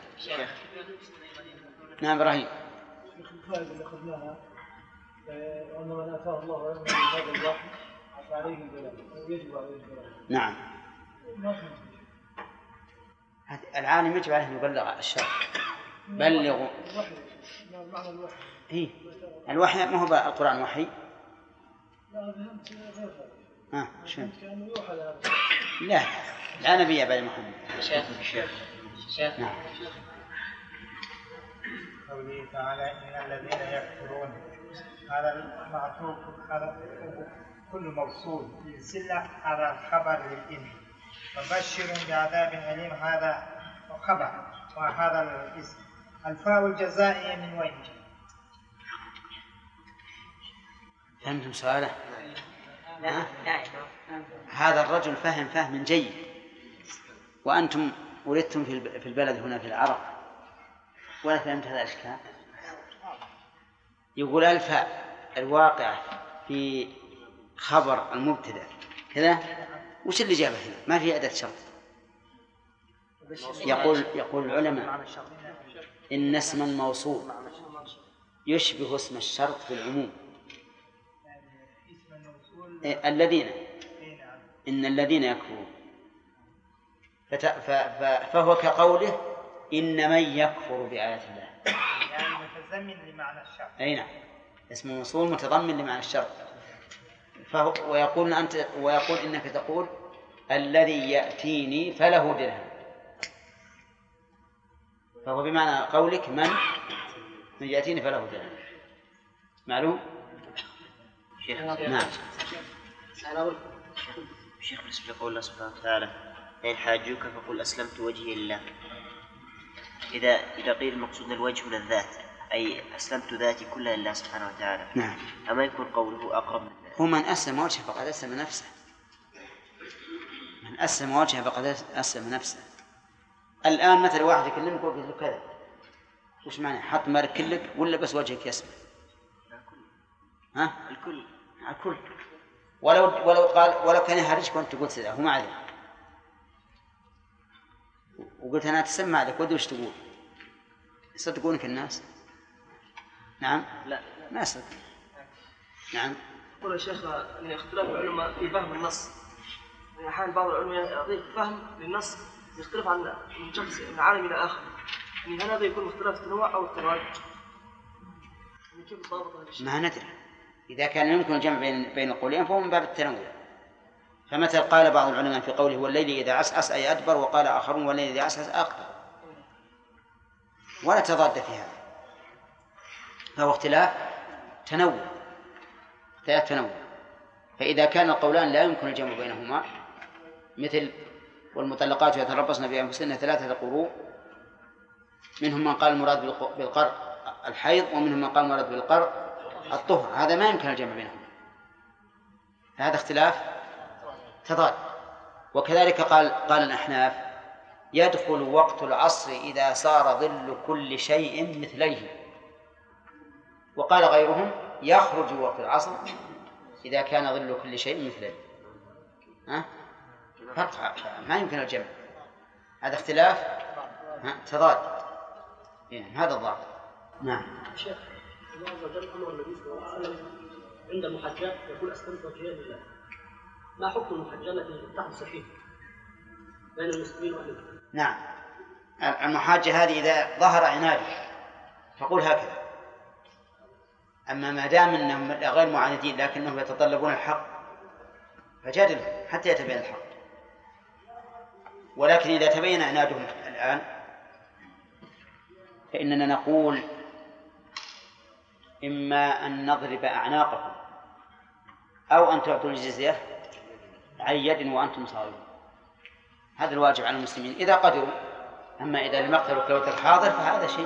نعم إبراهيم. الفائدة اللي أخذناها أن من أتاه الله علم هذا الوحي عليه البلاغ ويجب عليه البلاغ. نعم. العالم يجب عليه أن يبلغ الشرع. بلغوا. معنى الوحي. إيه الوحي ما هو القرآن وحي؟ لا شو؟ كأنه يوحى لهذا. لا نبي بعد محمد. شيخ. نعم. قوله تعالى إن الذين يكفرون هذا المعطوف هذا كل موصول يدل على الخبر للإن وبشر بعذاب أليم هذا خبر وهذا الاسم. الفاء الجزائية من وين؟ فهمتم سؤاله؟ لا. هذا الرجل فهم جيد، وأنتم ولدتم في البلد هنا في العرب ولا فهمت هذا الإشكال. يقول الفاء الواقعة في خبر المبتدأ كذا، وش اللي جابه هنا؟ ما في أداة شرط. يقول العلماء إن اسم الموصول يشبه اسم الشرط في العموم. إن الذين يكفرون فهو كقوله إن من يكفر بآيات الله، يعني متضمن لمعنى الشرط. أي نعم، اسم الموصول متضمن لمعنى الشرط. ويقول إنك تقول الذي يأتيني فله درهم، فهو بمعنى قولك من من يأتيني فله ذلك. معلوم؟ نعم. شيخ بالنسبة لقول الله سبحانه وتعالى فإن حاجوك فقل أسلمت وجهي لله، إذا قيل المقصود الوجه من الذات أي أسلمت ذاتي كلها لله سبحانه وتعالى. نعم. أما يكون قوله أقرب من ذلك؟ هو من أسلم وجهه فقد أسلم نفسه. من أسلم وجهه فقد أسلم نفسه. الآن مثل واحد يكلمك وقلت له كذا، وش معنى؟ حط مارك كلك ولا بس وجهك يسمع؟ ها؟ الكل. الكل. ولو كان يهرجك وأنت قلت ذا هو ما عليه، وقلت أنا أتسمع لك ودي وش تقول؟ يصدقونك الناس؟ نعم؟ لا ما يصدق. نعم. يقول يا شيخ ان اختلاف العلماء في فهم النص، يعني احيانا بعض العلماء يعطيك فهم للنص يختلف من شخص من عالم الى اخر، يعني هل هذا يكون اختلاف التنوع او التضاد؟ يعني كيف تضابط هذا الشيء؟ ما ندري، إذا كان يمكن الجمع بين القولين فهو من باب التنوع. فمثل قال بعض العلماء في قوله والليل إذا عسعس أي أدبر، وقال آخرون والليل إذا عسعس أقبل، ولا تضاد في هذا، فهو اختلاف تنوع. فإذا كان القولان لا يمكن الجمع بينهما، مثل والمطلقات يتربصن بأنفسهن 3 قروء، منهم من قال المراد بالقرء الحيض، ومنهم من قال المراد بالقرء الطهر، هذا ما يمكن الجمع بينهما، هذا اختلاف تضاد. وكذلك قال الأحناف يدخل وقت العصر إذا صار ظل كل شيء مثليه، وقال غيرهم يخرج وقت العصر إذا كان ظل كل شيء مثليه. فرق، ما يمكن الجمع، هذا اختلاف تضاد. هذا الضابط. نعم. شيخ الله عز وجل امر النبي صلى الله عليه وسلم عند المحاجات يقول اسلمت وجهي لله، ما حكم المحاجة التي تحدث فيه بين المسلمين واهل؟ نعم، المحاجة هذه إذا ظهر عناده فقول هكذا، أما ما دام أنهم غير معاندين لكنهم يتطلبون الحق فجادلهم حتى يتبين الحق. ولكن إذا تبين عنادهم الآن فإننا نقول إما أن نضرب أعناقكم أو أن تعطوا الجزية عن يد وأنتم صاغرون، هذا الواجب على المسلمين إذا قدروا. أما إذا لم يقدروا كلوة الحاضر فهذا شيء.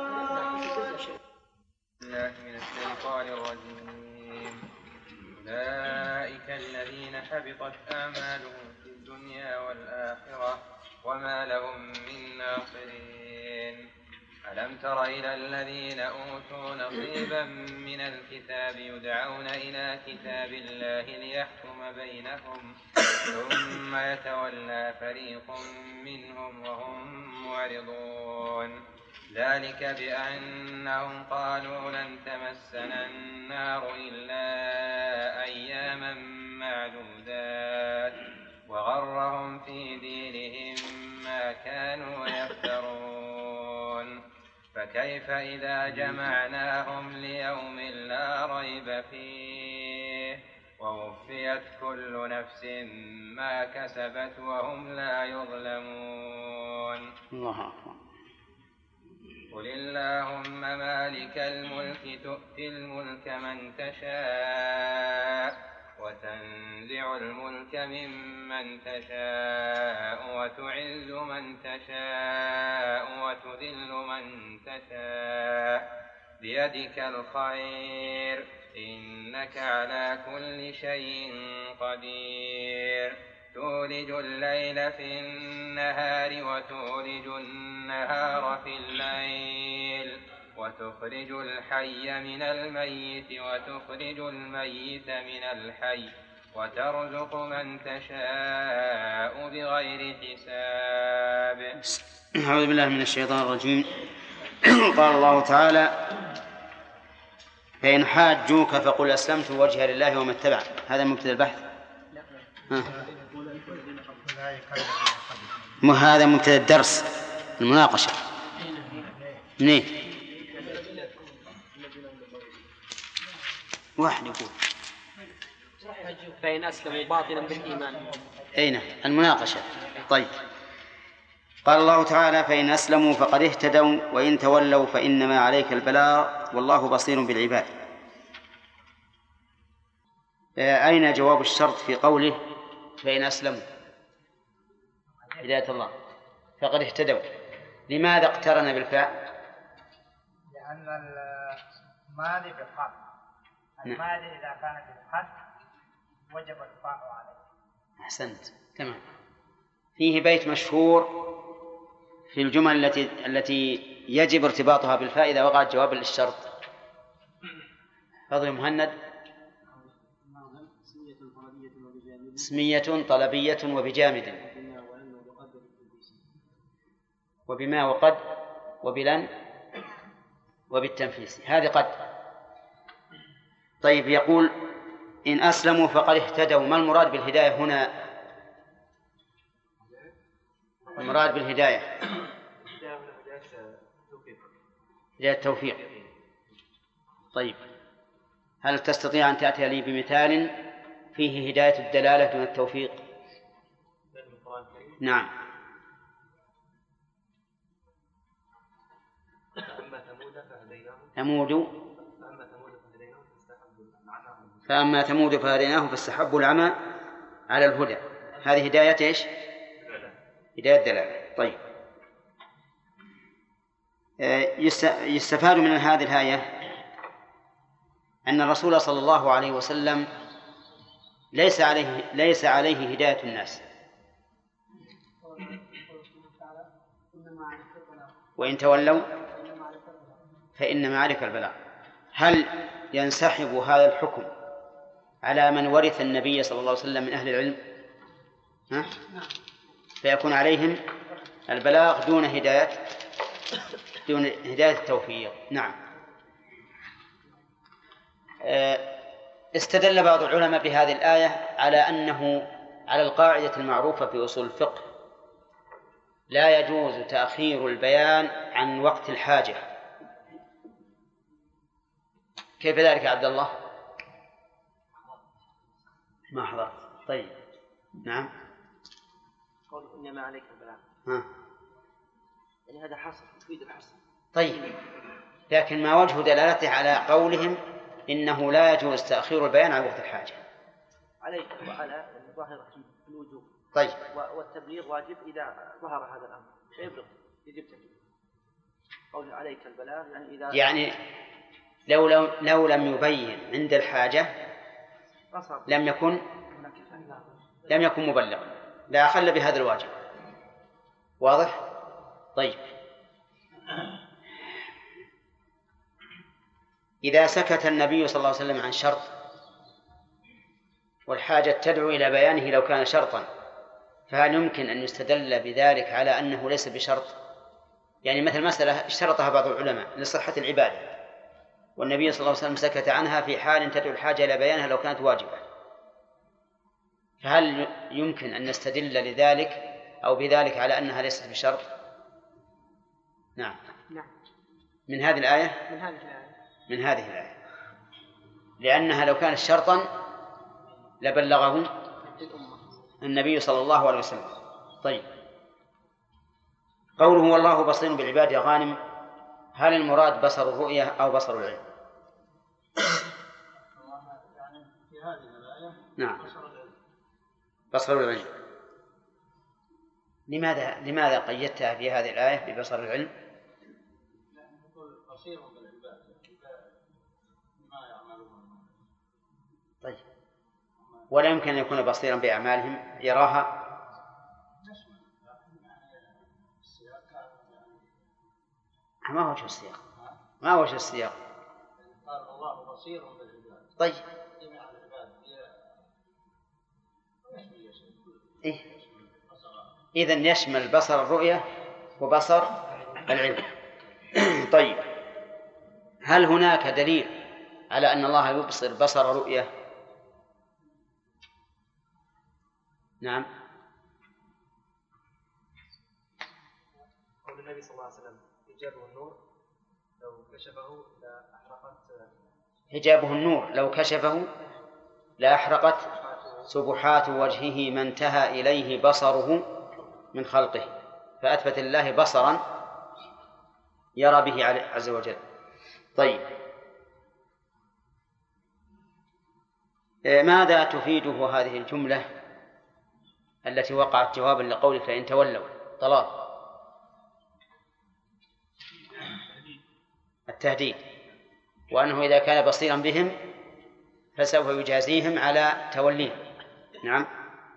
الله من الشيطان الرجيم. أولئك الذين حبطت أعمالهم في الدنيا والآخرة وما لهم من ناصرين. ألم تر إلى الذين أوتوا نصيبا من الكتاب يدعون إلى كتاب الله ليحكم بينهم ثم يتولى فريق منهم وهم معرضون. ذلك بأنهم قالوا لن تمسنا النار إلا أياما معدودات وغرهم في دينهم ما كانوا يفترون. فكيف إذا جمعناهم ليوم لا ريب فيه ووفيت كل نفس ما كسبت وهم لا يظلمون. الله أكبر. قل اللهم مالك الملك تؤتي الملك من تشاء وتنزع الملك ممن تشاء وتعز من تشاء وتذل من تشاء بيدك الخير إنك على كل شيء قدير. تولج الليل في النهار وتولج النهار في الليل وتخرج الحي من الميت وتخرج الميت من الحي وترزق من تشاء بغير حساب. أعوذ بالله من الشيطان الرجيم. قال الله تعالى فإن حاجوك فقل أسلمت وجهي لله ومن اتبعني. هذا مبتدأ البحث. هذا مبتدأ الدرس المناقشة. منين؟ واحد يقول فإن أسلموا باطلا بالإيمان. أين المناقشة؟ طيب قال الله تعالى: فإن أسلموا فقد اهتدوا وإن تولوا فإنما عليك البلاغ والله بصير بالعباد. أين جواب الشرط في قوله فإن أسلموا؟ هداية الله. فقد اهتدوا لماذا اقترن بالفاء؟ لأن الماضي بالحق، الماضي إذا كان بالحق وجب الفاء عليه. أحسنت، تمام. فيه بيت مشهور في الجمل التي يجب ارتباطها بالفاء إذا وقعت جواب للشرط. فضل مهند: اسمية طلبية وبجامد وبما وقد وبلن وبالتنفيس. هذه قد. طيب، يقول: إن أسلموا فقد اهتدوا. ما المراد بالهداية هنا؟ المراد بالهداية هداية التوفيق. طيب، هل تستطيع أن تأتي لي بمثال فيه هداية الدلالة دون التوفيق؟ نعم. فأما ثمود فهديناهم فاستحبوا العمى على الهدى. هذه هداية إيش؟ هداية الدلالة. طيب، يستفاد من هذه الآية أن الرسول صلى الله عليه وسلم ليس عليه هداية الناس، وإن تولوا فإنما عليك البلاغ. هل ينسحب هذا الحكم على من ورث النبي صلى الله عليه وسلم من أهل العلم؟ فيكون عليهم البلاغ دون هداية التوفيق. نعم. استدل بعض العلماء بهذه الآية على أنه على القاعدة المعروفة في أصول الفقه: لا يجوز تأخير البيان عن وقت الحاجة. كيف ذلك يا عبد الله؟ ما حضرت. طيب، نعم. قول إنما عليك البلاغ، يعني هذا حصر، تفيد الحصر. طيب، لكن ما وجه دلالته على قولهم إنه لا يجوز تأخير البيان عن وقت الحاجة؟ عليك وعلى ظاهرة الوجوب. طيب، والتبليغ واجب إذا ظهر هذا الأمر، فيبلغ، يجب تبليغ. قول عليك البلاغ يعني إذا لو لم يبين عند الحاجة لم يكن مبلغا، لا أخل بهذا الواجب. واضح؟ طيب، إذا سكت النبي صلى الله عليه وسلم عن شرط والحاجة تدعو إلى بيانه لو كان شرطا، فهل يمكن أن يستدل بذلك على أنه ليس بشرط؟ يعني مثل مسألة اشترطها بعض العلماء لصحة العبادة، والنبي صلى الله عليه وسلم سكت عنها في حال تدعو الحاجة إلى بيانها لو كانت واجبة، فهل يمكن أن نستدل لذلك أو بذلك على أنها ليست بشرط؟ نعم. من هذه الآية؟ من هذه الآية، لأنها لو كانت شرطا لبلغه النبي صلى الله عليه وسلم. طيب، قوله والله بصير بالعباد يا غانم، هل المراد بصر الرؤية أو بصر العلم؟ يعني في هذه الآية نعم، بصر العلم. لماذا قيدتها في هذه الآية ببصر العلم؟ بصير بالعباد بما يعملون. طيب، ولا يمكن أن يكون بصيرا بأعمالهم يراها؟ ما وجه السياق؟ قال الله بصير بالعباد. طيب، جميع العباد إذن يشمل بصر الرؤية وبصر العلم. طيب، هل هناك دليل على أن الله يبصر بصر رؤية؟ نعم. قول النبي صلى الله عليه وسلم: حجابه النور لو كشفه لأحرقت حجابه النور لو كشفه لأحرقت سبحات وجهه ما انتهى إليه بصره من خلقه. فأثبت لله بصرا يرى به عز وجل. طيب، ماذا تفيده هذه الجملة التي وقعت جوابا لقوله فإن تولوا؟ طلال. التهديد، وأنه إذا كان بصيرا بهم فسوف يجازيهم على توليهم. نعم.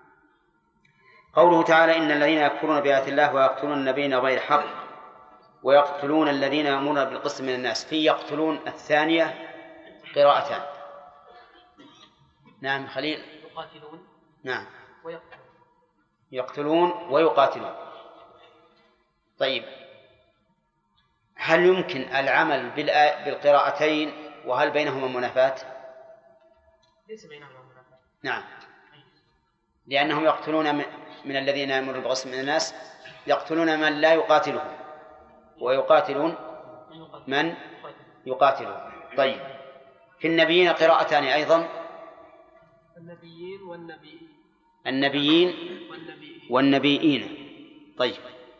قوله تعالى إن الذين يكفرون بآيات الله ويقتلون النبيين غير حق ويقتلون الذين يأمرون بالقسط من الناس، في يقتلون الثانية قراءتان. نعم خليل. يقاتلون. نعم. ويقتلون. يقتلون ويقاتلون. طيب، هل يمكن العمل بالقراءتين وهل بينهما منافاة؟ ليس بينهما منافاة. نعم، لأنهم يقتلون من الذين يأمرون بالقسط من الناس، يقتلون من لا يقاتلهم ويقاتلون من يقاتلهم. طيب، في النبيين قراءتان أيضا، النبيين والنبيين. النبيين والنبيين. طيب،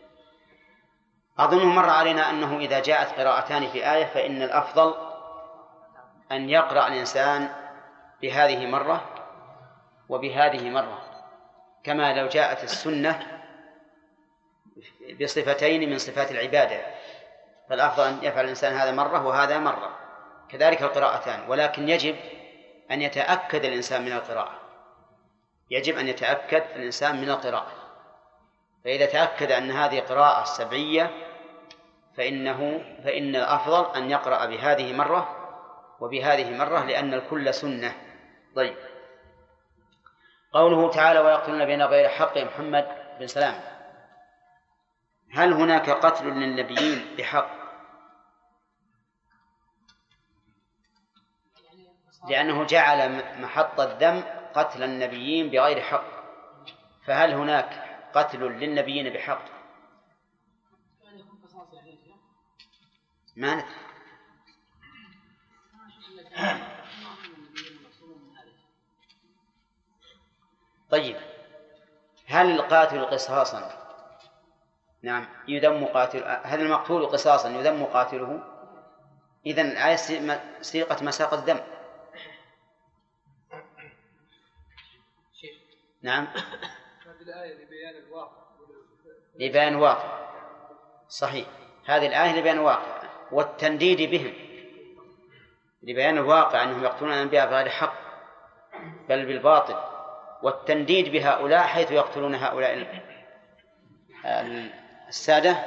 أظن مر علينا أنه إذا جاءت قراءتان في آية فإن الأفضل أن يقرأ الإنسان بهذه مرة وبهذه مرة، كما لو جاءت السنة بصفتين من صفات العبادة، فالأفضل أن يفعل الإنسان هذا مرة وهذا مرة، كذلك القراءتان. ولكن يجب أن يتأكد الإنسان من القراءة، يجب أن يتأكد الإنسان من القراءة، فإذا تأكد أن هذه قراءة سبعية فإن الأفضل أن يقرأ بهذه مرة وبهذه مرة، لأن الكل سنة. طيب، قوله تعالى ويقتلون بين غير حق، يا محمد بن سلام، هل هناك قتل للنبيين بحق؟ لأنه جعل محط الذم قتل النبيين بغير حق، فهل هناك قتل للنبيين بحق؟ ما ندري. طيب، هل القاتل قصاصا؟ نعم، يذم قاتل. هل المقتول قصاصا يذم قاتله؟ إذن الآية سيقة مساق الذم. نعم، هذه الآية لبيان الواقع. لبيان الواقع، صحيح، هذه الآية لبيان الواقع والتنديد بهم، لبيان الواقع أنهم يقتلون الأنبياء بغير حق بل بالباطل، والتنديد بهؤلاء حيث يقتلون هؤلاء السادة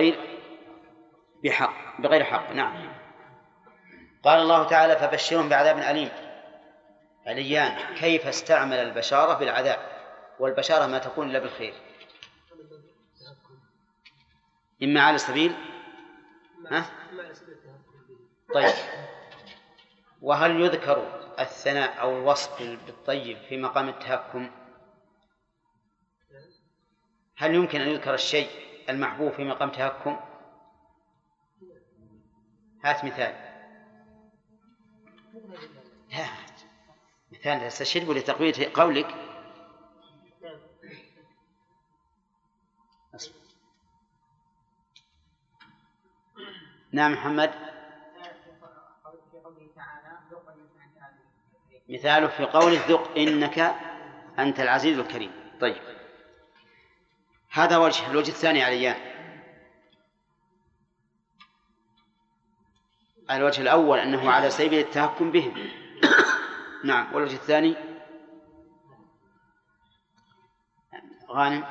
بغير حق. نعم. قال الله تعالى فبشرهم بعذاب أليم. عليان، كيف استعمل البشارة بالعذاب؟ والبشارة ما تكون إلا بالخير، إما على سبيل طيب، وهل يذكر الثناء أو الوصف بالطيب في مقام التهكم؟ هل يمكن أن يذكر الشيء المحبوب في مقام تهكم؟ هات مثال. لا، مثال تستشهد لتقوية قولك. نعم محمد. مثاله في قوله ذق إنك أنت العزيز الكريم. طيب، هذا وجه. الوجه الثاني عليان. الوجه الأول أنه على سبيل التهكم بهم. نعم. والوجه الثاني غانم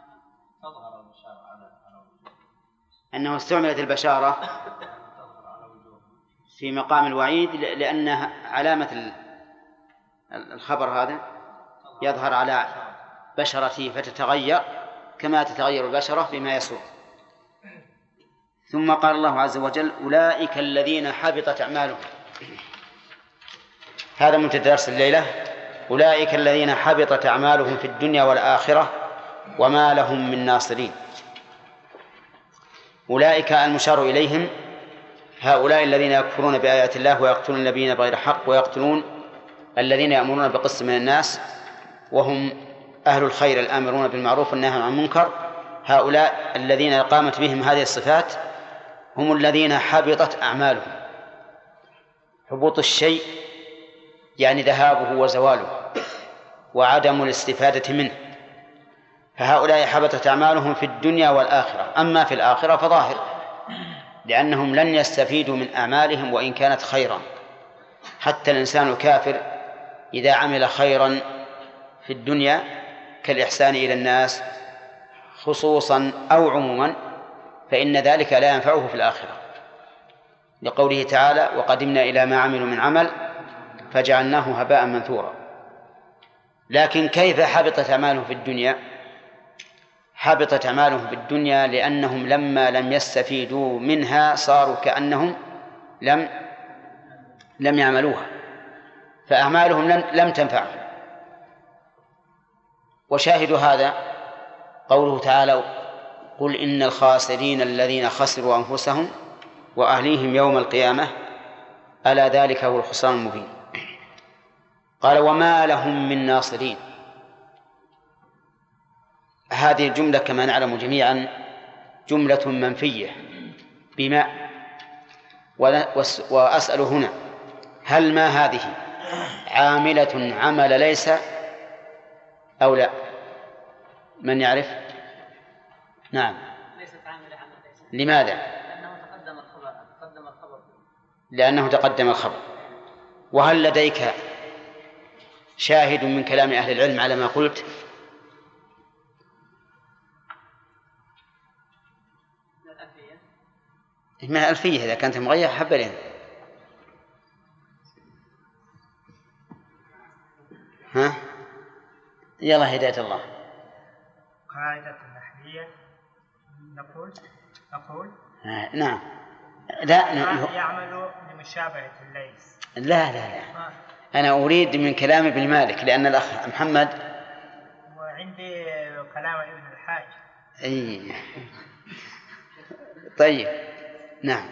أنه استعملت البشارة في مقام الوعيد لأنها علامة الخبر هذا يظهر على بشرته فتتغير كما تتغير البشرة بما يسوء. ثم قال الله عز وجل أولئك الذين حبطت أعمالهم. هذا من درس الليلة. أولئك الذين حبطت أعمالهم في الدنيا والآخرة وما لهم من ناصرين. أولئك المشار إليهم هؤلاء الذين يكفرون بآيات الله ويقتلون النبيين بغير حق ويقتلون الذين يأمرون بالقسط من الناس وهم أهل الخير الآمرون بالمعروف والنهي عن المنكر. هؤلاء الذين قامت بهم هذه الصفات هم الذين حبطت أعمالهم. حبوط الشيء يعني ذهابه وزواله وعدم الاستفادة منه، فهؤلاء حبطت أعمالهم في الدنيا والآخرة. أما في الآخرة فظاهر، لأنهم لن يستفيدوا من أعمالهم وإن كانت خيرا. حتى الإنسان الكافر إذا عمل خيرا في الدنيا كالإحسان إلى الناس خصوصا أو عموما فإن ذلك لا ينفعه في الآخرة، لقوله تعالى: وقدمنا إلى ما عملوا من عمل فجعلناه هباء منثورا. لكن كيف حبطت أعمالهم في الدنيا؟ حبطت أعمالهم في الدنيا لأنهم لما لم يستفيدوا منها صاروا كأنهم لم يعملوها، فأعمالهم لم تنفعهم. وشاهد هذا قوله تعالى: قل إن الخاسرين الذين خسروا أنفسهم وأهليهم يوم القيامة ألا ذلك هو الخسران المبين. قال: وما لهم من ناصرين. هذه الجملة كما نعلم جميعا جملة منفية بما، وأسأل هنا: هل ما هذه عاملة عمل ليس أو لا؟ من يعرف؟ نعم. ليست عاملة عمل ليس. لماذا؟ لأنه تقدم الخبر. وهل لديك شاهد من كلام أهل العلم على ما قلت؟ ما ألفية إذا كانت مغيرة حبلين. ها؟ يلا هداية الله. قاعدة النحوية نقول نعم. لا يعمل لمشابهة الليث. لا أنا أريد من كلام ابن مالك، لأن الأخ محمد وعندي كلام ابن الحاج. أي طيب. نعم.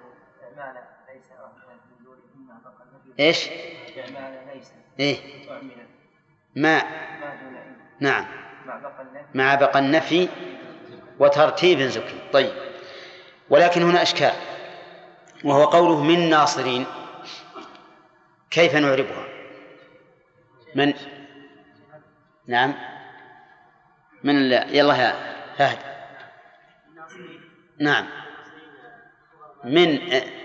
إيش؟ إيه؟ ما. نعم. مع بقى النفي وترتيب زكي. طيب. ولكن هنا أشكال، وهو قوله من ناصرين، كيف نعربها؟ من؟ نعم. من يلا يا فهد. نعم. من.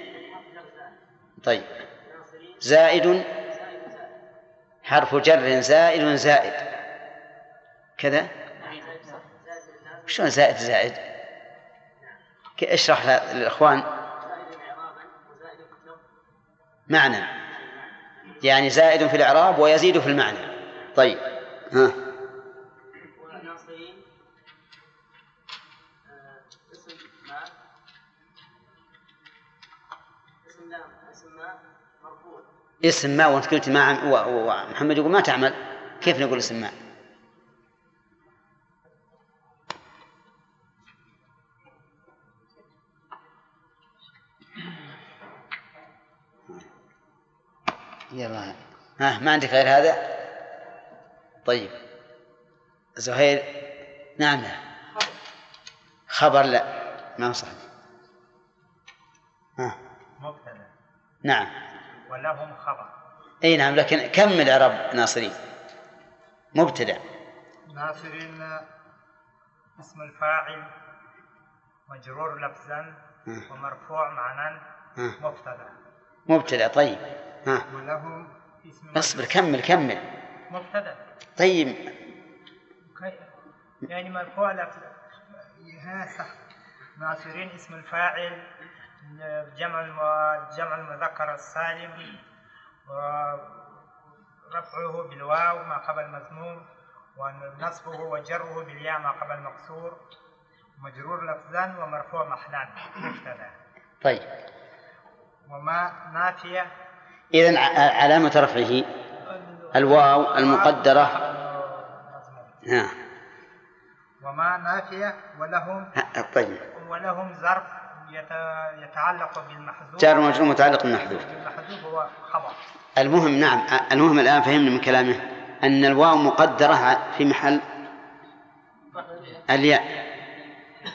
طيب. زائد حرف جر زائد كذا. شلون زائد؟ اشرح للإخوان. معنى، يعني زائد في الإعراب ويزيد في المعنى. طيب. ها. اسم ما، وانت قلت ما، ومحمد يقول ما تعمل، كيف نقول اسم ما؟ يلا. ما عندك غير هذا؟ طيب. زهير. نعم. خبر لا ما هو صحيح. مبتدأ. نعم. ولهم خبر. اي نعم، لكن كمل اعراب ناصرين. مبتدأ. ناصرين اسم الفاعل مجرور لفظا ومرفوع معنى مبتدأ. طيب. ولهم اسم. اصبر كمل. مبتدأ. طيب. يعني مرفوع لفظا. صح. ناصرين اسم الفاعل جمع المذكر السالم ورفعه بالواو ما قبل مضموم ونصبه وجره بالياء ما قبل مكسور مجرور لفظا ومرفوع محلا مبتدا. طيب. وما نافية. إذن علامة رفعه الواو المقدرة. وما نافية. ولهم. طيب. ولهم ظرف يتعلق بالمحذوف. جار ومجرور متعلق بالمحذوف. المحذوف هو خبر. المهم. نعم. المهم الآن فهمنا من كلامه أن الواو مقدرة في محل الياء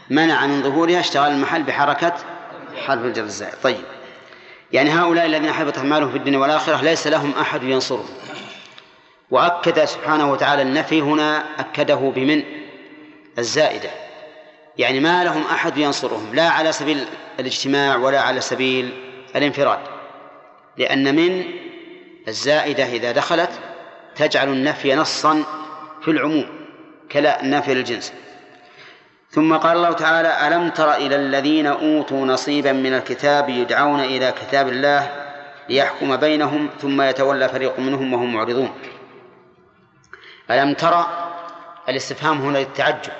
منع من ظهورها اشتغل المحل بحركة حرف الجر الزائد. طيب، يعني هؤلاء الذين حبطت أعمالهم في الدنيا والآخرة ليس لهم أحد ينصرهم. وأكد سبحانه وتعالى النفي هنا، أكده بمن الزائدة، يعني ما لهم أحد ينصرهم، لا على سبيل الاجتماع ولا على سبيل الانفراد، لأن من الزائدة إذا دخلت تجعل النفي نصا في العموم كلا النفي للجنس. ثم قال الله تعالى: ألم تر إلى الذين أوتوا نصيبا من الكتاب يدعون إلى كتاب الله ليحكم بينهم ثم يتولى فريق منهم وهم معرضون. ألم ترى الاستفهام هنا للتعجب،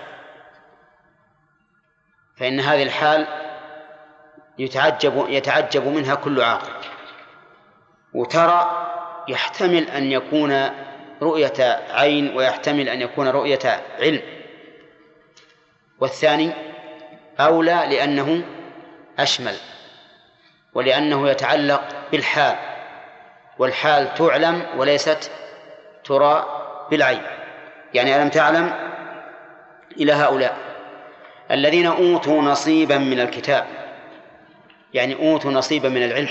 فإن هذه الحال يتعجب منها كل عاقل. وترى يحتمل أن يكون رؤية عين ويحتمل أن يكون رؤية علم، والثاني أولى لأنه أشمل ولأنه يتعلق بالحال، والحال تعلم وليست ترى بالعين. يعني ألم تعلم إلى هؤلاء الذين أوتوا نصيبا من الكتاب، يعني أوتوا نصيبا من العلم،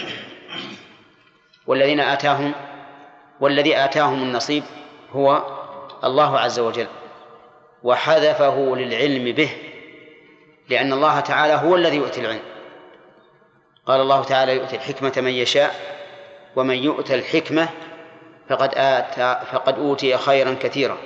والذي آتاهم النصيب هو الله عز وجل، وحذفه للعلم به، لأن الله تعالى هو الذي يؤتي العلم. قال الله تعالى: يؤتي الحكمة من يشاء ومن يؤتى الحكمة فقد أوتي خيرا كثيرا.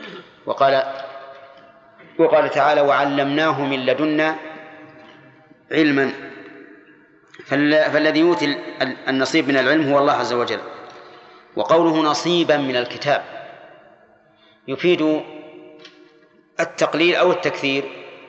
وقال تعالى: وعلمناه من لدنا علما. فالذي يؤتي النصيب من العلم هو الله عز وجل. وقوله نصيبا من الكتاب يفيد التقليل أو التكثير.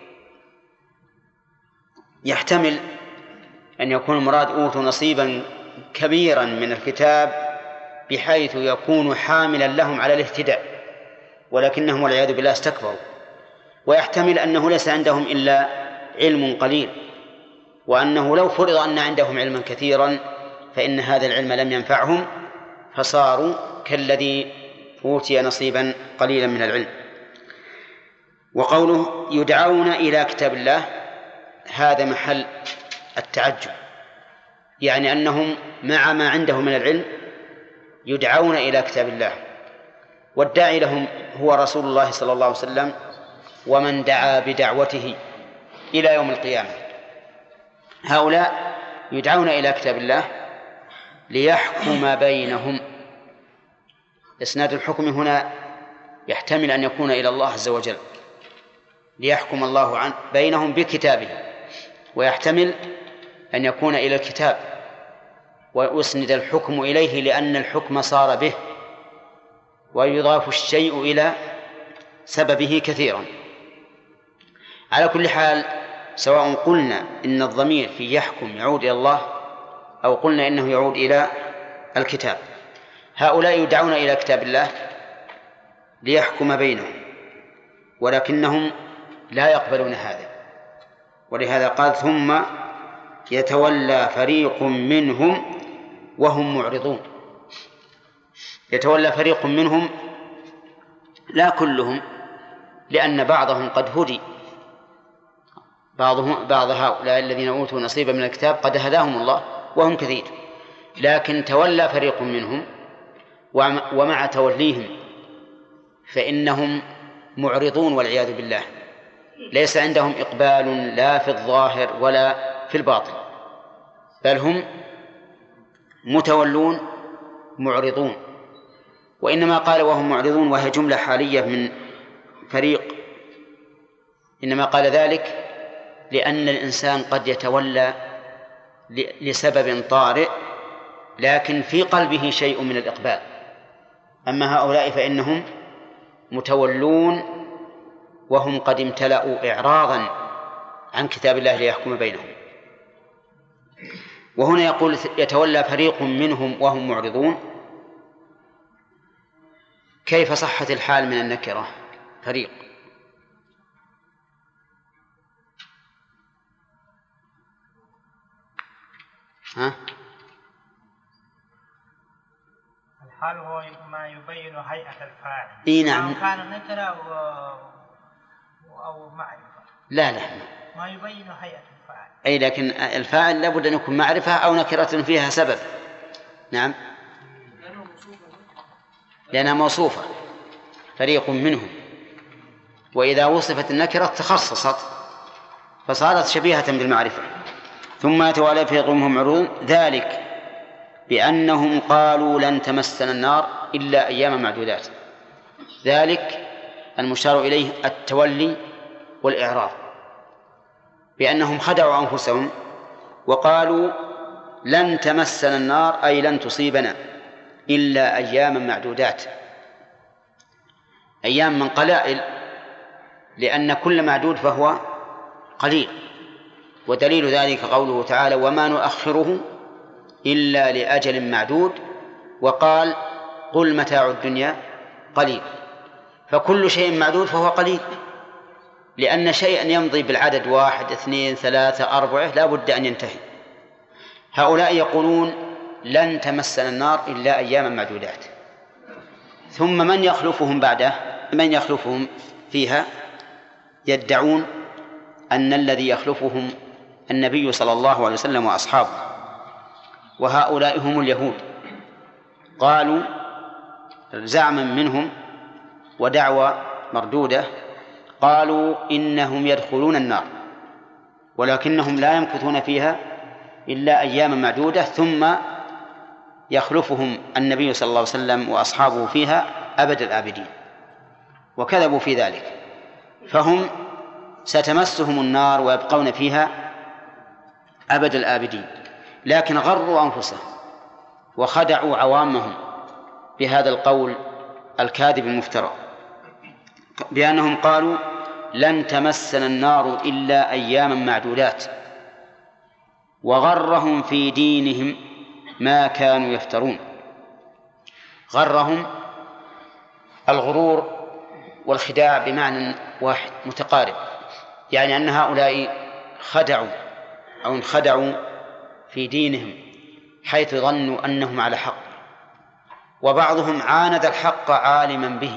يحتمل أن يكون المراد أوتوا نصيبا كبيرا من الكتاب بحيث يكون حاملا لهم على الاهتداء، ولكنهم والعياذ بالله استكبروا. ويحتمل أنه ليس عندهم إلا علم قليل، وأنه لو فرض أن عندهم علما كثيرا فإن هذا العلم لم ينفعهم، فصاروا كالذي أوتي نصيبا قليلا من العلم. وقوله يدعون إلى كتاب الله هذا محل التعجب، يعني أنهم مع ما عندهم من العلم يدعون إلى كتاب الله، والداعي لهم هو رسول الله صلى الله عليه وسلم ومن دعا بدعوته إلى يوم القيامة. هؤلاء يدعون إلى كتاب الله ليحكم بينهم. إسناد الحكم هنا يحتمل أن يكون إلى الله عز وجل، ليحكم الله بينهم بكتابه، ويحتمل أن يكون إلى الكتاب ويسند الحكم إليه لأن الحكم صار به، ويضاف الشيء إلى سببه كثيرا. على كل حال، سواء قلنا إن الضمير في يحكم يعود إلى الله أو قلنا إنه يعود إلى الكتاب، هؤلاء يدعون إلى كتاب الله ليحكم بينهم، ولكنهم لا يقبلون هذا. ولهذا قال: ثم يتولى فريق منهم وهم معرضون. يتولى فريق منهم لا كلهم، لأن بعضهم قد هدي، بعض هؤلاء الذين أوتوا نصيبا من الكتاب قد هداهم الله وهم كثير، لكن تولى فريق منهم، ومع توليهم فإنهم معرضون والعياذ بالله، ليس عندهم إقبال لا في الظاهر ولا في الباطن، بل هم متولون معرضون. وإنما قال وهم معرضون وهي جملة حالية من فريق، إنما قال ذلك لأن الإنسان قد يتولى لسبب طارئ لكن في قلبه شيء من الإقبال. أما هؤلاء فإنهم متولون وهم قد امتلأوا إعراضا عن كتاب الله ليحكم بينهم. وهنا يقول يتولى فريق منهم وهم معرضون. كيف صحت الحال من النكرة فريق؟ ها؟ الحال هو ما يبين هيئة الفاعل. إيه نعم. كان نكرة أو معرفة. لا ما يبين هيئة الفاعل. أي لكن الفاعل لابد أن يكون معرفة أو نكرة فيها سبب. نعم لأنها موصوفة فريق منهم، وإذا وصفت النكرة تخصصت فصارت شبيهة بالمعرفة. ثم يتوالى فريق منهم معرضون ذلك بأنهم قالوا لن تمسنا النار إلا أياما معدودات. ذلك المشار إليه التولي والإعراض، بأنهم خدعوا أنفسهم وقالوا لن تمسنا النار أي لن تصيبنا إلا أياما معدودات. أيام من قلائل، لأن كل معدود فهو قليل، ودليل ذلك قوله تعالى وما نؤخره إلا لأجل معدود، وقال قل متاع الدنيا قليل. فكل شيء معدود فهو قليل، لأن شيئا يمضي بالعدد 1 2 3 4 لا بد أن ينتهي. هؤلاء يقولون لن تمسنا النار إلا أياما معدودات، ثم من يخلفهم بعده، من يخلفهم فيها؟ يدعون أن الذي يخلفهم النبي صلى الله عليه وسلم وأصحابه، وهؤلاء هم اليهود. قالوا زعما منهم ودعوى مردودة، قالوا إنهم يدخلون النار ولكنهم لا يمكثون فيها إلا أياما معدودة، ثم يخلفهم النبي صلى الله عليه وسلم وأصحابه فيها أبد الآبدين، وكذبوا في ذلك. فهم ستمسهم النار ويبقون فيها أبد الآبدين، لكن غروا أنفسهم وخدعوا عوامهم بهذا القول الكاذب المفترى، بأنهم قالوا لن تمسنا النار إلا أياما معدودات، وغرهم في دينهم ما كانوا يفترون. غرهم الغرور والخداع بمعنى واحد متقارب، يعني أن هؤلاء خدعوا أو انخدعوا في دينهم حيث ظنوا أنهم على حق، وبعضهم عاند الحق عالما به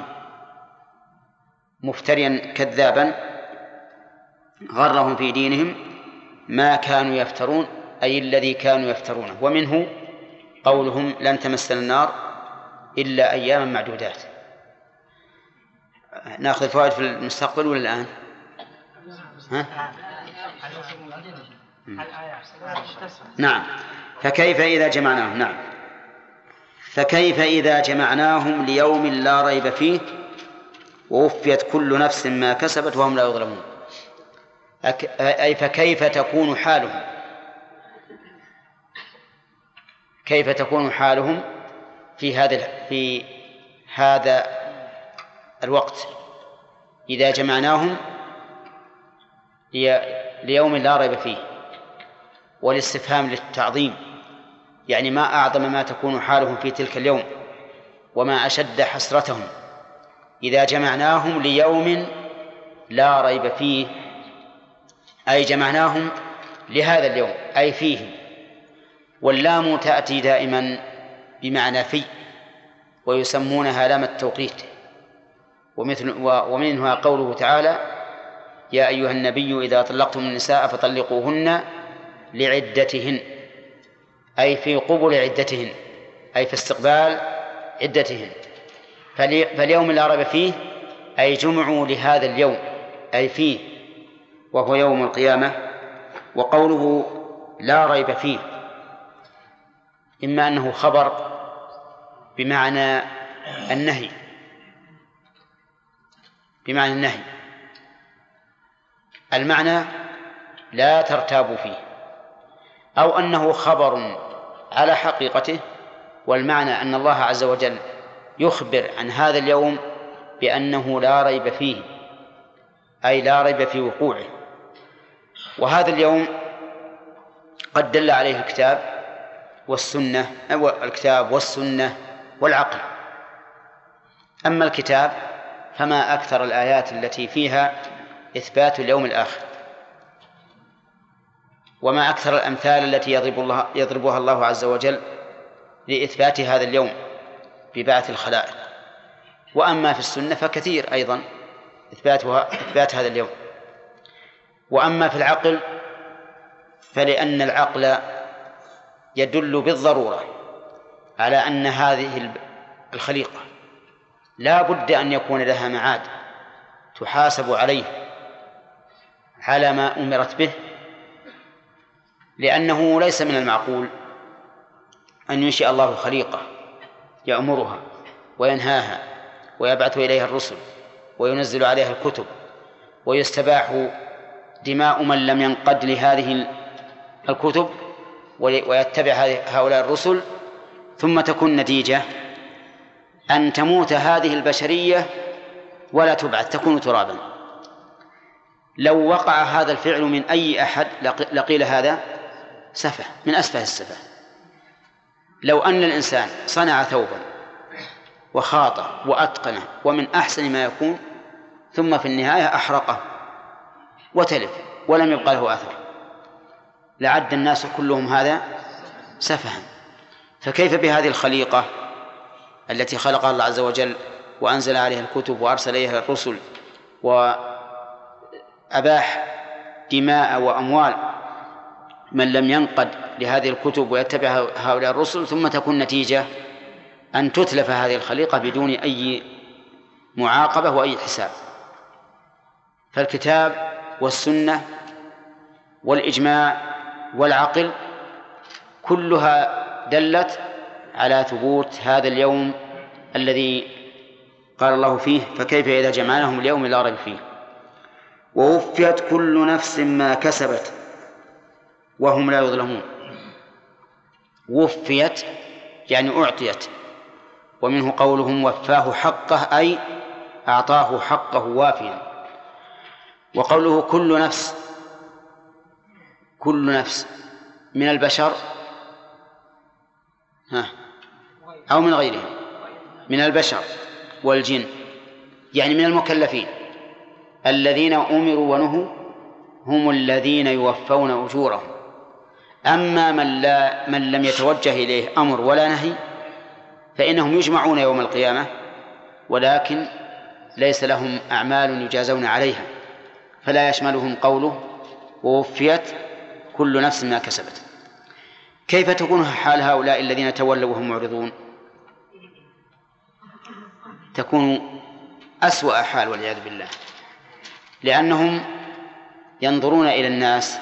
مفتريا كذابا. غرهم في دينهم ما كانوا يفترون أي الذي كانوا يفترونه، ومنه قولهم لن تمسنا النار إلا أياما معدودات. نأخذ فوائد في المستقبل ولا الآن؟ نعم. فكيف إذا جمعناهم، نعم، فكيف إذا جمعناهم ليوم لا ريب فيه ووفيت كل نفس ما كسبت وهم لا يظلمون. أي فكيف تكون حالهم، كيف تكون حالهم في هذا الوقت إذا جمعناهم ليوم لا ريب فيه، والاستفهام للتعظيم، يعني ما أعظم ما تكون حالهم في تلك اليوم وما أشد حسرتهم إذا جمعناهم ليوم لا ريب فيه، أي جمعناهم لهذا اليوم أي فيه. واللام تأتي دائما بمعنى في، ويسمونها لام التوقيت. ومنها قوله تعالى يا أيها النبي إذا طلقتم النساء فطلقوهن لعدتهن، أي في قبل عدتهن، أي في استقبال عدتهن. فاليوم لا ريب فيه أي جمعوا لهذا اليوم أي فيه، وهو يوم القيامة. وقوله لا ريب فيه إما أنه خبر بمعنى النهي، بمعنى النهي، المعنى لا ترتابوا فيه، أو أنه خبر على حقيقته، والمعنى أن الله عز وجل يخبر عن هذا اليوم بأنه لا ريب فيه، أي لا ريب في وقوعه. وهذا اليوم قد دل عليه الكتاب والسنة، الكتاب والسنة والعقل. أما الكتاب فما أكثر الآيات التي فيها إثبات اليوم الآخر، وما أكثر الأمثال التي يضربها الله عز وجل لإثبات هذا اليوم ببعث الخلائق. وأما في السنة فكثير أيضا إثبات هذا اليوم. وأما في العقل فلأن العقل يدل بالضرورة على أن هذه الخليقة لا بد أن يكون لها معاد تحاسب عليه على ما أمرت به، لأنه ليس من المعقول أن ينشئ الله خليقة يأمرها وينهاها ويبعث إليها الرسل وينزل عليها الكتب ويستباح دماء من لم ينقد لهذه الكتب ويتبع هؤلاء الرسل، ثم تكون نتيجة أن تموت هذه البشرية ولا تبعث، تكون ترابا. لو وقع هذا الفعل من أي أحد لقيل هذا سفه من أسفه السفه. لو أن الإنسان صنع ثوبا وخاطه وأتقنه ومن أحسن ما يكون ثم في النهاية أحرقه وتلف ولم يبقى له أثر، لعد الناس كلهم هذا سفها. فكيف بهذه الخليقة التي خلقها الله عز وجل وأنزل عليها الكتب وأرسل إليها الرسل وأباح دماء وأموال من لم ينقد لهذه الكتب ويتبع هؤلاء الرسل، ثم تكون نتيجة أن تتلف هذه الخليقة بدون أي معاقبة وأي حساب. فالكتاب والسنة والإجماع والعقل كلها دلت على ثبوت هذا اليوم الذي قال الله فيه فكيف إذا جمعناهم اليوم لا ريب فيه. ووفيت كل نفس ما كسبت وهم لا يظلمون. وفيت يعني أعطيت، ومنه قولهم وفاه حقه أي أعطاه حقه وافيا. وقوله كل نفس من البشر أو من غيرهم، من البشر والجن، يعني من المكلفين الذين أمروا ونهوا هم الذين يوفون أجورهم. أما من لم يتوجه إليه أمر ولا نهي فإنهم يجمعون يوم القيامة ولكن ليس لهم أعمال يجازون عليها، فلا يشملهم قوله ووفيت كل نفس ما كسبت. كيف تكون حال هؤلاء الذين تولوا وهم معرضون؟ تكون أسوأ حال والعياذ بالله، لأنهم ينظرون إلى الناس